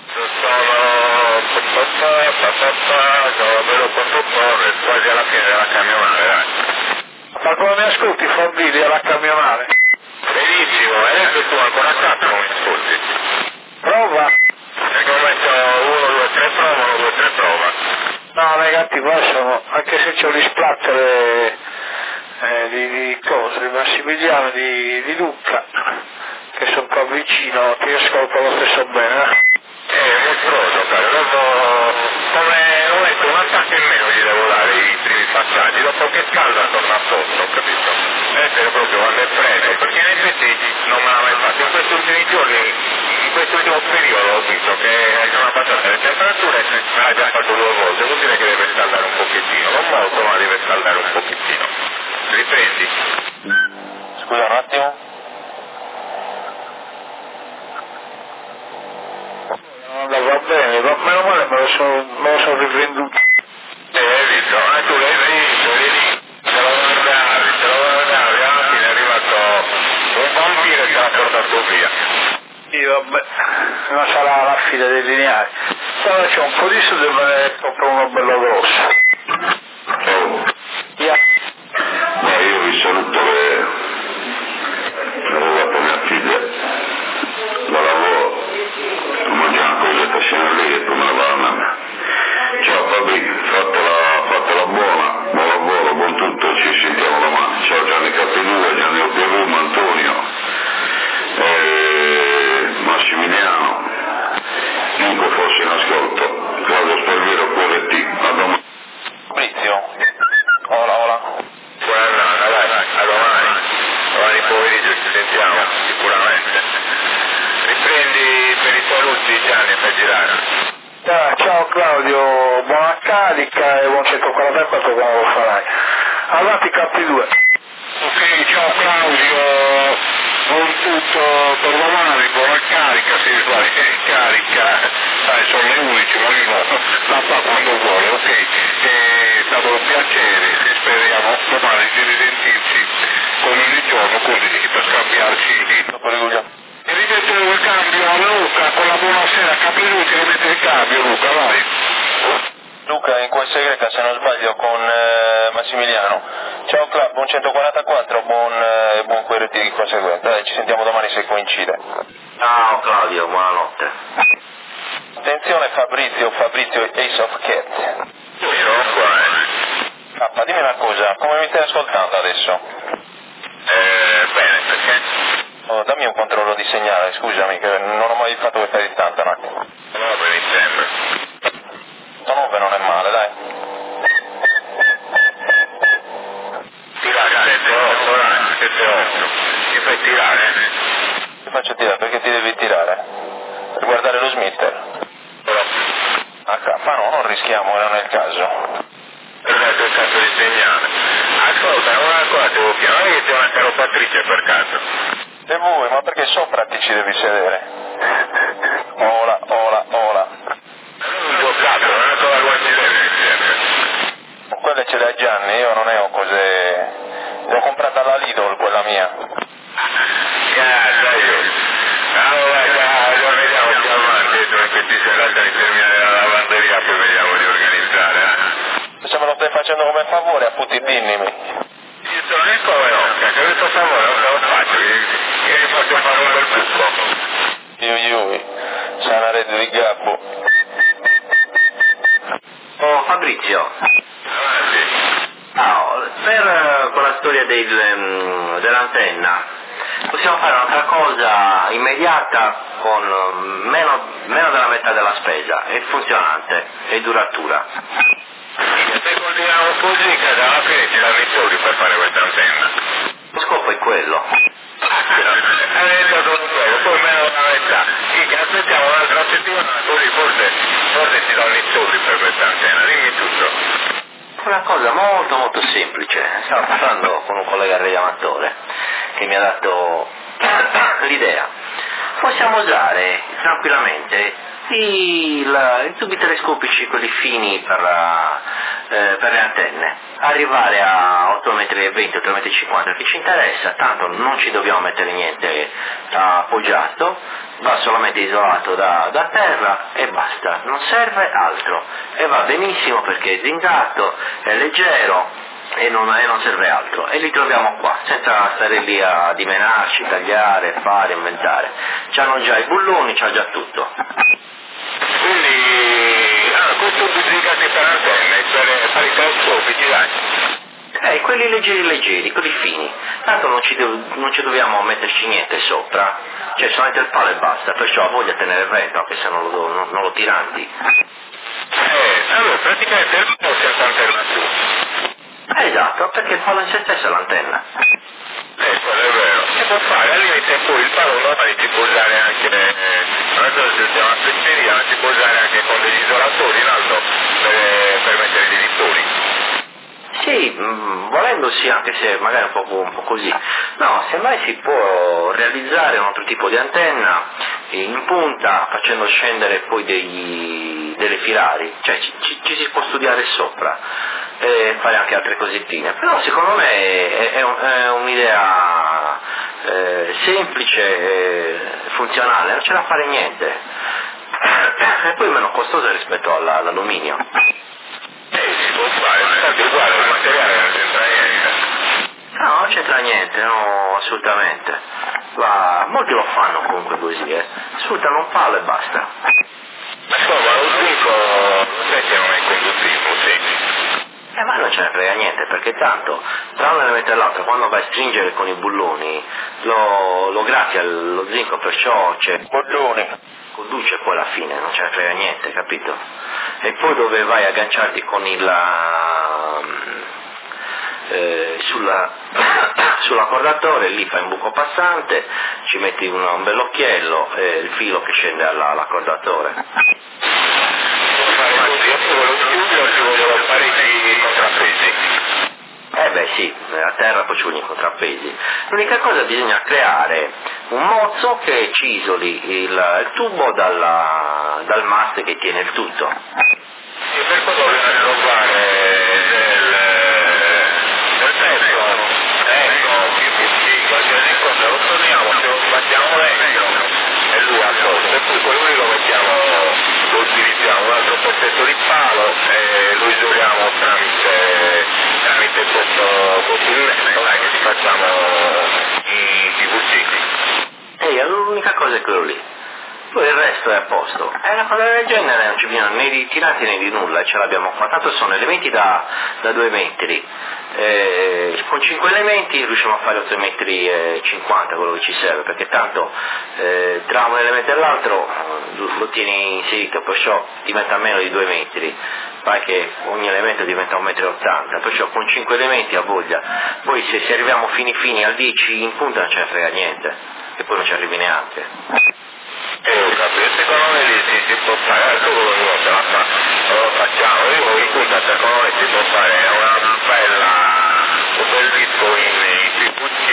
[SPEAKER 2] Sono bello conduttore, quasi alla fine della camionale, dai.
[SPEAKER 5] Ma come mi ascolti Fabrizio alla camionale?
[SPEAKER 2] Benissimo, adesso tu ancora a casa non mi ascolti.
[SPEAKER 5] Prova?
[SPEAKER 2] Perché ho messo 1, 2, 3 prova, 1, 2, 3 prova.
[SPEAKER 5] No ragazzi, qua sono, anche se c'è un risplatter di cose, di Massimiliano, di Luca, che sono qua vicino, ti ascolto lo stesso bene.
[SPEAKER 2] È mostruoso, caro, dopo come ho detto un attacco in meno gli devo dare i primi passaggi, dopo che scalda torna sotto, ho capito? Essere proprio quando è freddo, perché in effetti non me l'ha mai fatto, in questi ultimi giorni, in questo ultimo periodo ho visto che sono abbassate le temperature, me l'ha già fatto 2 volte, vuol dire che deve scaldare un pochettino, non molto ma deve scaldare un pochettino. Riprendi?
[SPEAKER 7] Scusa un attimo.
[SPEAKER 5] Va bene, meno male me lo sono rivenduto.
[SPEAKER 2] Hai visto? Tu l'hai visto, te lo guardavi, alla fine è arrivato un vampiro e te l'ha portato via.
[SPEAKER 5] Sì, vabbè, non sarà la fine dei lineari. Però c'è un po' di soldi e me ne compro uno bello grosso.
[SPEAKER 3] No, io vi saluto che avevo fatto mia figlia, la lavoro, mangia una cosetta assieme a lei e poi me la vado a mamma. Ciao Fabri, fatela buona, buon lavoro, buon tutto, ci sentiamo domani. Ciao Gianni Capellua, Gianni Operuma, Antonio, Massimiliano, Nico forse in ascolto, Claudio Sparviero, QRT, a domani.
[SPEAKER 7] Fabrizio. Hola.
[SPEAKER 2] Buonanotte, dai, a domani. Domani pomeriggio ci sentiamo, sicuramente. Riprendi per i saluti Gianni per girare.
[SPEAKER 5] Ciao Claudio, buona carica e buon 144 come lo farai. Avanti K2.
[SPEAKER 4] Ok, ciao Claudio, buon tutto per domani, buona carica, se sbagli carica, sai sono le 11, ma io la fa quando vuole, ok, è stato un piacere, speriamo domani di risentirci con il giorno così per scambiarci. E rimettere il cambio a Luca con la buonasera, Capellu che rimette il cambio Luca, vai.
[SPEAKER 7] Luca in questa greca se non sbaglio con Massimiliano. Ciao Club, buon 144, buon QRT di conseguenza. Dai, ci sentiamo domani se coincide.
[SPEAKER 1] Ciao Claudio, buonanotte.
[SPEAKER 7] Attenzione Fabrizio Ace of Cat.
[SPEAKER 2] Sono qua,
[SPEAKER 7] K, dimmi una cosa, come mi stai ascoltando adesso?
[SPEAKER 2] Bene, perché?
[SPEAKER 7] Oh, dammi un controllo di segnale, scusami, che non ho mai fatto questa distanza un attimo.
[SPEAKER 2] No, mi sembra.
[SPEAKER 7] 9 non è male, dai.
[SPEAKER 8] 7-8. Mi fai tirare?
[SPEAKER 7] Ti faccio tirare, perché ti devi tirare? Per guardare lo smitter? Ma no, non rischiamo, non è il caso.
[SPEAKER 8] Perfetto, il cazzo di segnale. Ascolta, una cosa, devo chiamare che c'è una caropatrice per caso.
[SPEAKER 7] E vuoi, ma perché sopra ti ci devi sedere? Ola.
[SPEAKER 8] Il tuo cazzo, non è solo la coincidenza insieme.
[SPEAKER 7] Quelle ce le ha Gianni, io non ne ho cose... L'ho comprata alla Lidl, quella mia.
[SPEAKER 8] Cazzo, io. Allora, vediamo più avanti, se ti sei l'altra di terminare la lavanderia, poi vediamo di organizzare.
[SPEAKER 7] Se me lo stai facendo come favore, appunto, dinnimi.
[SPEAKER 8] Io sono in come no, cazzo, questo favore non te lo faccio, che mi faccio fare un bel buco.
[SPEAKER 7] Iui, c'è una rete di gabbo.
[SPEAKER 1] Oh Fabrizio, per quella storia dell'antenna possiamo fare un'altra cosa immediata con meno della metà della spesa, è funzionante, è duratura.
[SPEAKER 8] Se continuiamo così, che alla fine ci danno i soldi per fare questa antenna.
[SPEAKER 1] Lo scopo è quello.
[SPEAKER 8] Avete tutto quello, poi meno della metà. Sì, che aspettiamo un'altra settimana, così forse ci danno i soldi per questa antenna, dimmi tutto.
[SPEAKER 1] Una cosa molto semplice, stavo parlando con un collega radioamatore che mi ha dato l'idea. Possiamo usare tranquillamente i tubi telescopici, quelli fini per le antenne, arrivare a 8,20 m, 8,50 m che ci interessa, tanto non ci dobbiamo mettere niente appoggiato, va solamente isolato da terra e basta, non serve altro e va benissimo perché è zingato, è leggero e non serve altro e li troviamo qua senza stare lì a dimenarci, tagliare, fare, inventare. C'hanno già i bulloni, c'ha già tutto.
[SPEAKER 8] Quindi, questo duplicati per antenne, per i telescopici, dai.
[SPEAKER 1] Quelli leggeri, quelli fini. Tanto non ci dobbiamo metterci niente sopra, cioè solamente il palo e basta, perciò voglio tenere il vento, anche se non lo tiranti.
[SPEAKER 8] Allora, praticamente il palo senza antenna più.
[SPEAKER 1] Esatto, perché il palo in se stesso è l'antenna.
[SPEAKER 8] Quello è vero. Si può fare, al limite poi il palo normale si può usare anche, non so se c'è una fesseria, ma si può usare anche con degli isolatori in alto per mettere dei vittori.
[SPEAKER 1] Sì, volendo sì, anche se magari un po' così. No, semmai si può realizzare un altro tipo di antenna in punta facendo scendere poi delle filari, cioè ci si può studiare sopra e fare anche altre cosettine, però secondo me è un'idea semplice, funzionale, non c'è da fare niente e poi meno costosa rispetto all'alluminio.
[SPEAKER 8] Si può fare, ma tanto uguale, il materiale non c'entra niente.
[SPEAKER 1] No, non c'entra niente, no, assolutamente. Molti lo fanno comunque così, sfruttano un palo e basta.
[SPEAKER 8] Ma insomma, lo zinco, lo sai che non è conduttivo, sì.
[SPEAKER 1] Ma non ce ne frega niente, perché tanto tra un elemento e l'altro, quando vai a stringere con i bulloni, lo gratti allo zinco, perciò c'è conduce poi alla fine, non ce ne frega niente, capito? E poi dove vai a agganciarti con sull'accordatore, lì fai un buco passante, ci metti un bell'occhiello e il filo che scende all'accordatore.
[SPEAKER 8] Io ci voglio chiudere, ci voglio parecchi contrappesi.
[SPEAKER 1] Beh sì, a terra poi ci vogliono i contrappesi. L'unica cosa, bisogna creare un mozzo che ci isoli il tubo dal mast che tiene il tutto.
[SPEAKER 8] E per cosa bisogna trovare del pezzo? Sì, qualsiasi cosa lo torniamo, se lo sbattiamo dentro e lui a posto, e poi quello lì lo utilizziamo un altro pezzetto di palo e lo isoliamo tramite questo illetto, che ci facciamo i PVC.
[SPEAKER 1] L'unica cosa è quello lì. poi il resto è a posto. È una cosa del genere, non ci bisogna né di tirati né di nulla, e ce l'abbiamo qua. Tanto sono elementi da 2 metri. Con 5 elementi riusciamo a fare 8 metri e 50, quello che ci serve, perché tanto tra un elemento e l'altro lo tieni inserito, perciò diventa meno di 2 metri. Fai che ogni elemento diventa 1,80 m, perciò con 5 elementi a voglia. Poi se arriviamo fini al 10 in punta non ce ne frega niente, e poi non ci arrivi neanche.
[SPEAKER 8] Ho capito, secondo me lì si può fare, adesso quello che lo facciamo, io in punta secondo me si può fare un bel disco in PVC,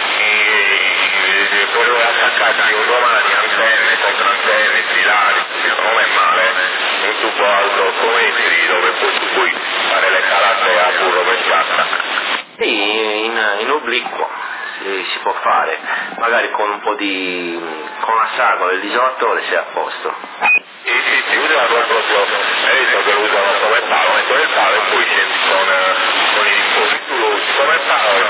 [SPEAKER 8] per attaccarci un domani antenne, contrantenne, filari, secondo me è male, un tubo alto 8 metri dove poi tu puoi fare le calate a burro per piazza.
[SPEAKER 1] Sì, in obliquo si può fare, magari con un po' con una sagola e l'isolatore sei a posto.
[SPEAKER 8] Sì, usano proprio, hai visto che lo usano come palo, mettono il palo e poi scendi con i rinforzi, tu lo usi come palo e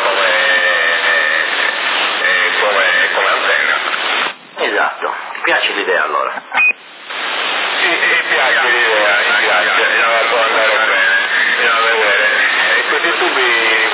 [SPEAKER 8] come antenna.
[SPEAKER 1] Esatto, ti piace l'idea allora?
[SPEAKER 8] Sì, mi piace l'idea, bisogna può andare bene, bisogna vedere. E questi tubi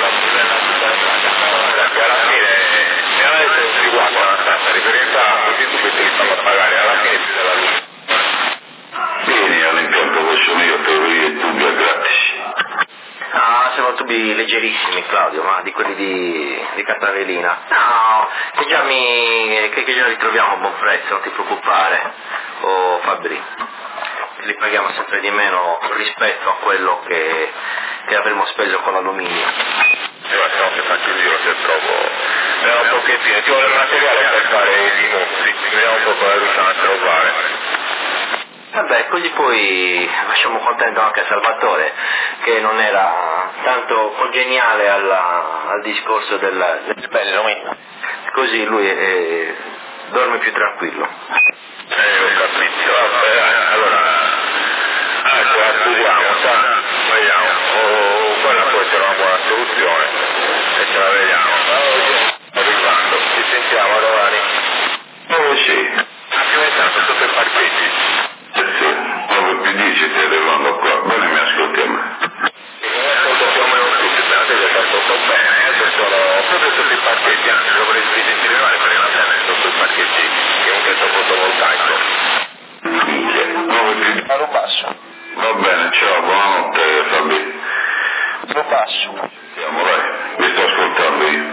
[SPEAKER 8] perché alla fine veramente non si guarda la stanza, differenza questi tubi te li fanno pagare alla fine più della luce.
[SPEAKER 2] Vieni all'impianto questo mio per i tubi a gratis.
[SPEAKER 1] Ah, sono tubi leggerissimi, Claudio, ma di quelli di cartavellina. No, che già li troviamo a buon prezzo, non ti preoccupare. Oh Fabri, li paghiamo sempre di meno rispetto a quello che avremmo speso con l'alluminio.
[SPEAKER 8] No, che faccio il giro se trovo. Vediamo un pochettino, ci vuole il materiale per fare i mostri, vediamo un po' come riusciamo a trovare.
[SPEAKER 1] Vabbè, così poi lasciamo contento anche a Salvatore, che non era tanto congeniale al discorso del bello, così lui dorme più tranquillo.
[SPEAKER 8] Ho capito, vabbè, allora ce la studiamo, vediamo, quella può essere una buona soluzione e ce la vediamo. Arrivando, ci sentiamo domani.
[SPEAKER 2] Sì.
[SPEAKER 8] Anche mettendo sotto i parcheggi.
[SPEAKER 2] Sì, proprio più 10 stai arrivando qua, bene mi ascolti a me.
[SPEAKER 8] Ascolto più o meno tutti, pensate che sta tutto bene, adesso sono proprio sotto i parcheggi, anzi dovrei sentire male perché la tenda è sotto i parcheggi, che è un tetto fotovoltaico.
[SPEAKER 2] Allo basso. Va bene, ciao, buonanotte Fabi.
[SPEAKER 7] Lo passo.
[SPEAKER 2] Siamo, dai, vi sto ascoltando io.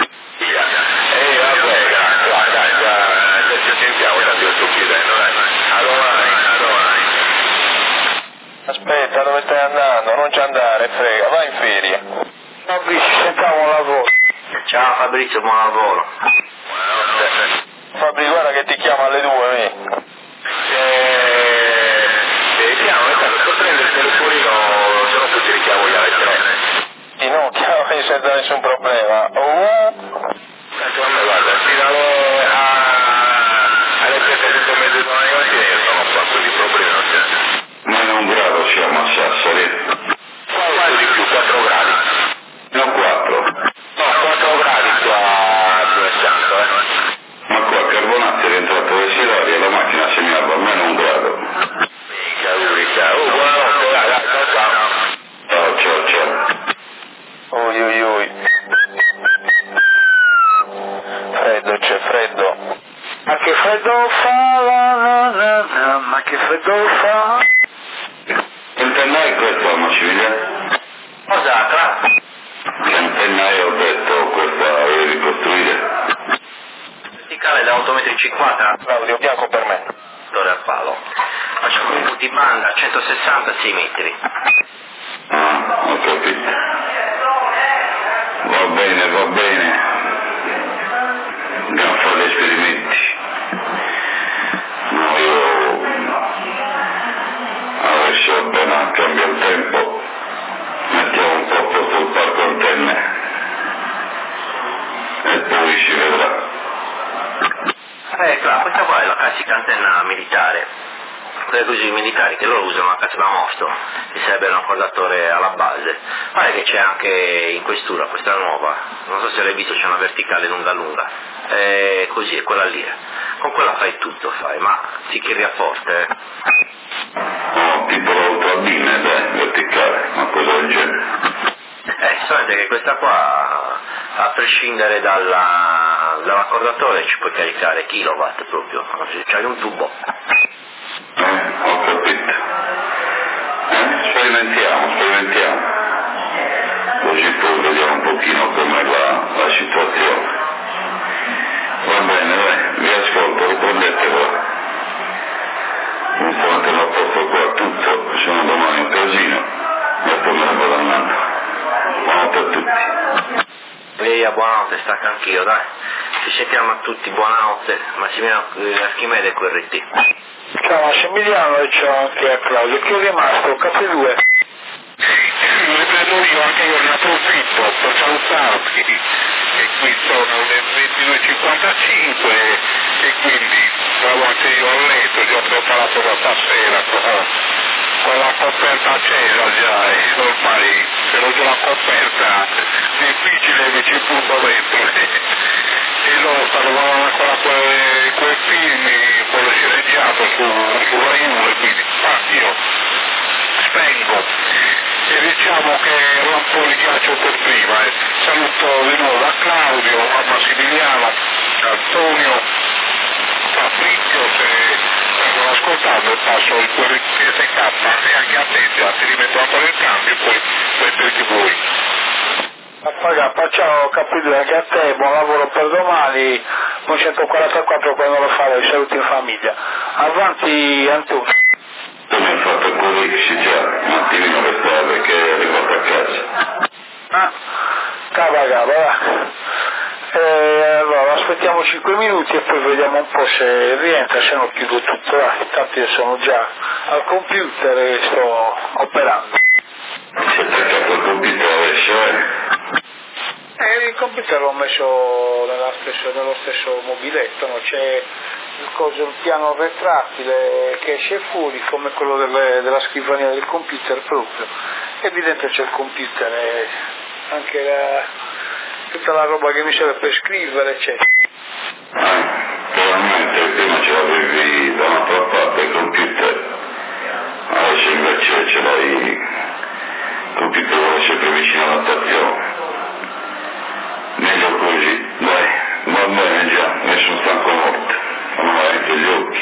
[SPEAKER 8] Vabbè, dai, già ci sentiamo, tanto io sto chiedendo, dai. A domani.
[SPEAKER 7] Aspetta, dove stai andando? Non ci andare, frega, vai in ferie.
[SPEAKER 5] Fabrizio, ci sentiamo al lavoro.
[SPEAKER 1] Ciao Fabrizio, buon lavoro.
[SPEAKER 8] Buonanotte.
[SPEAKER 7] Fabri, guarda che ti chiama alle 2,
[SPEAKER 8] Chiamo, sto prendendo il telefonino, se non ti richiamo io alle 3.
[SPEAKER 7] Sì, no, chiamami senza nessun problema.
[SPEAKER 8] Guarda, fino alle 7 mezzo domani mattina io sono qua, quindi problemi non c'è.
[SPEAKER 2] Meno 1 grado siamo a Sassari.
[SPEAKER 8] Quanto di più? 4 gradi?
[SPEAKER 2] No, 4.
[SPEAKER 8] No, 4 gradi qua a Santo,
[SPEAKER 2] Ma qua a Carbonazzi è rientrato del silario e la macchina segnava meno 1 grado.
[SPEAKER 8] Buonanotte, dai, ciao.
[SPEAKER 2] Ciao.
[SPEAKER 7] Oi. Freddo, c'è freddo.
[SPEAKER 5] Ma che freddo fa, ma che freddo fa.
[SPEAKER 2] Centennaio questo a Massimilia?
[SPEAKER 1] Cosa?
[SPEAKER 2] Centennaio ho detto questa devi ricostruire.
[SPEAKER 1] Verticale da 8,50 m.
[SPEAKER 7] Claudio, bianco per me.
[SPEAKER 1] Torre al palo. Faccio un di banda 166 metri.
[SPEAKER 2] Ho capito. Va bene. Andiamo a fare gli esperimenti. No, io adesso appena cambia il tempo mettiamo un po' sotto il parco antenne e poi si vedrà.
[SPEAKER 1] Questa qua è la classica antenna militare. quelle cose militari che loro usano a cazzo da morto, che sarebbe un accordatore alla base. Guarda che c'è anche in questura, questa nuova, non so se l'hai visto, c'è una verticale lunga lunga, così è quella lì, con quella fai tutto, ma si chiede forte.
[SPEAKER 2] No, tipo l'autoabine, verticale, una cosa del genere.
[SPEAKER 1] Solamente che questa qua, a prescindere dall'accordatore, ci puoi caricare kilowatt proprio, c'hai un tubo.
[SPEAKER 2] Ho capito. Sperimentiamo. Così poi vediamo un pochino com'è la situazione. Va bene, vi ascolto, riprendetelo. Mi sto mettendo a posto qua tutto, se no domani un casino, e poi me ne vado andando. Buonanotte a tutti.
[SPEAKER 1] Via, buonanotte, stacco anch'io, dai. Ci sentiamo a tutti, buonanotte. Massimiliano Archimede e QRT.
[SPEAKER 5] Ciao Massimiliano e ciao anche a Claudio. Chi è rimasto? K2.
[SPEAKER 4] Riprendo io, anche io ne approfitto per salutarti, e qui sono le 22.55 e quindi anche io ho letto, già ho preparato da stasera con la coperta accesa già, e ormai se non c'è la coperta difficile mi ci butto dentro e loro stanno guardando ancora quei film, quello sceneggiato su Rai 1, e quindi io spengo e diciamo che era un po' di ghiaccio per prima. Saluto di nuovo a Claudio, a Massimiliano, a Antonio, Fabrizio, se stanno ascoltando passo il QRT e anche a te, già ti rimetto ancora il cambio e poi mettete voi.
[SPEAKER 5] Ciao K2 anche a te, buon lavoro per domani, 144 quando lo farei, saluti in famiglia. Avanti Antonio.
[SPEAKER 2] Tu mi hai fatto così, sì già, un attimino restare perché è arrivato a casa.
[SPEAKER 5] Cava, va. Allora aspettiamo 5 minuti e poi vediamo un po' se rientra, se no chiudo tutto, intanto io sono già al computer e sto operando.
[SPEAKER 2] Si è attaccato al computer adesso,
[SPEAKER 5] Il computer l'ho messo nello stesso mobiletto, no? C'è il piano retrattile che esce fuori come quello della scrivania del computer proprio, e lì dentro c'è il computer e anche tutta la roba che mi serve per scrivere, eccetera.
[SPEAKER 2] Probabilmente prima ce l'avevi da un'altra parte il computer, adesso invece ce l'hai, il computer vuole sempre vicino alla stazione. Meglio così, dai, va bene già, nessun stanco morto, sono veramente gli occhi.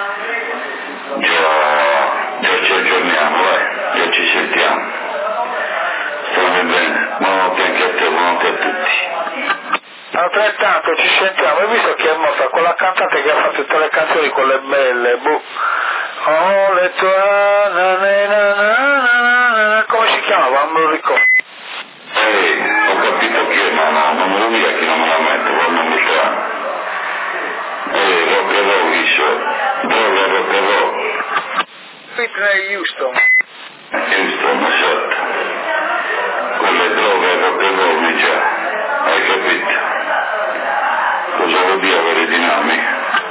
[SPEAKER 2] Già ci aggiorniamo, già ci sentiamo. Stammi bene, buonanotte anche a te, buonanotte a tutti.
[SPEAKER 5] Altrettanto ci sentiamo, hai visto che è morta quella cantante che ha fatto tutte le canzoni, quelle belle, oh le tue come si chiamava? Non me lo ricordo.
[SPEAKER 2] Ho capito chi è, ma non me lo dica che non me la metto, non mi fa. Rock and roll, dice, droga rock and roll.
[SPEAKER 5] Whitney Houston.
[SPEAKER 2] Houston, esatto. Quella è droga e rock and roll, dice, hai capito? Cosa vuol dire avere dinami?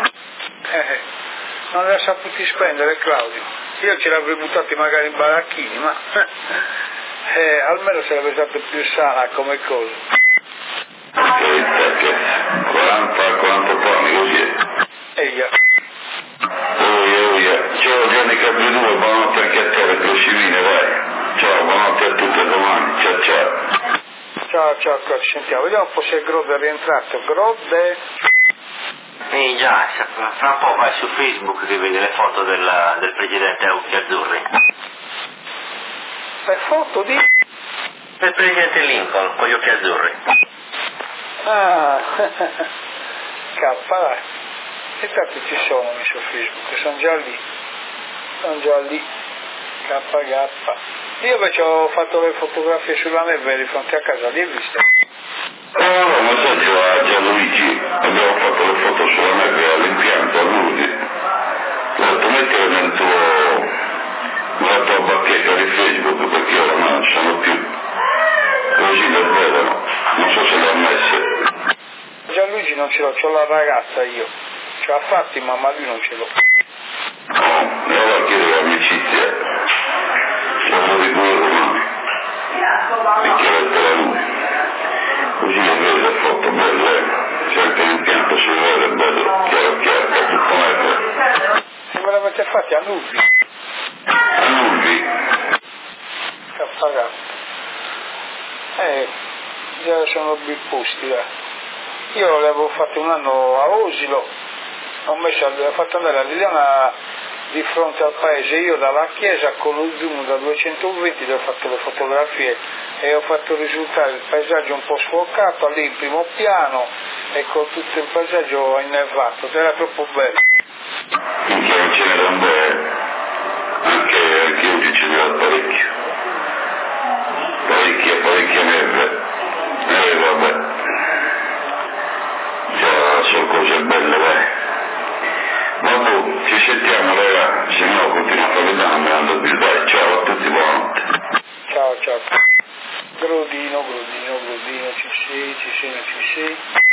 [SPEAKER 5] Non li ha saputi spendere Claudio, io ce l'avrei buttati magari in baracchini, ma almeno sarebbe stato più sana come cosa.
[SPEAKER 2] Che 40 anni così è.
[SPEAKER 5] Eia.
[SPEAKER 2] Ciao Gianni K2, buonanotte anche a te, le prossimine, vai. Ciao, buonanotte a tutti, a domani, ciao.
[SPEAKER 5] Ciao, ci sentiamo, vediamo un po' se Grode è rientrato. Grode?
[SPEAKER 1] Già, fra un po' vai su Facebook che vedi le foto del presidente a occhi azzurri.
[SPEAKER 5] Le foto di?
[SPEAKER 1] Del presidente Lincoln con gli occhi azzurri.
[SPEAKER 5] Dai. E tanti ci sono su Facebook, sono già lì. KG. Io invece ho fatto le fotografie sulla neve di fronte a casa, li hai viste?
[SPEAKER 2] Un messaggio a Gianluigi, abbiamo fatto le foto sulla neve all'impianto a Ludi. L'ho detto mettere nella tua bacchetta di Facebook perché ora non ci sono più. Così le vedono, non so se le ha messe.
[SPEAKER 5] Gianluigi non ce l'ho, c'ho la ragazza io. Ce l'ha Fatima, ma lui non ce l'ho.
[SPEAKER 2] E allora amicizia, siamo di due romani, bicchieretta da lui, così lo vede le foto belle, sempre l'impianto si vede bello, chiaro, per tutto metro.
[SPEAKER 5] Se ve l'avete fatti a Nulvi?
[SPEAKER 2] A Nulvi?
[SPEAKER 5] Che ha pagato. Già sono ben posti là. Io l'avevo fatto un anno a Osilo, ho fatto andare a Liliana di fronte al paese, io dalla chiesa con lo zoom da 220 gli ho fatto le fotografie e ho fatto risultare il paesaggio un po' sfocato lì in primo piano e con tutto il paesaggio innervato, era troppo bello.
[SPEAKER 2] Finché non ce n'era un bel, anche oggi ce n'era parecchie neve, vabbè, già sono cose belle, vai. Vabbè, ci sentiamo allora, se no continuiamo a vedere, andando più, dai, ciao a tutti, buonanotte.
[SPEAKER 5] Ciao. Grodino, ci sei.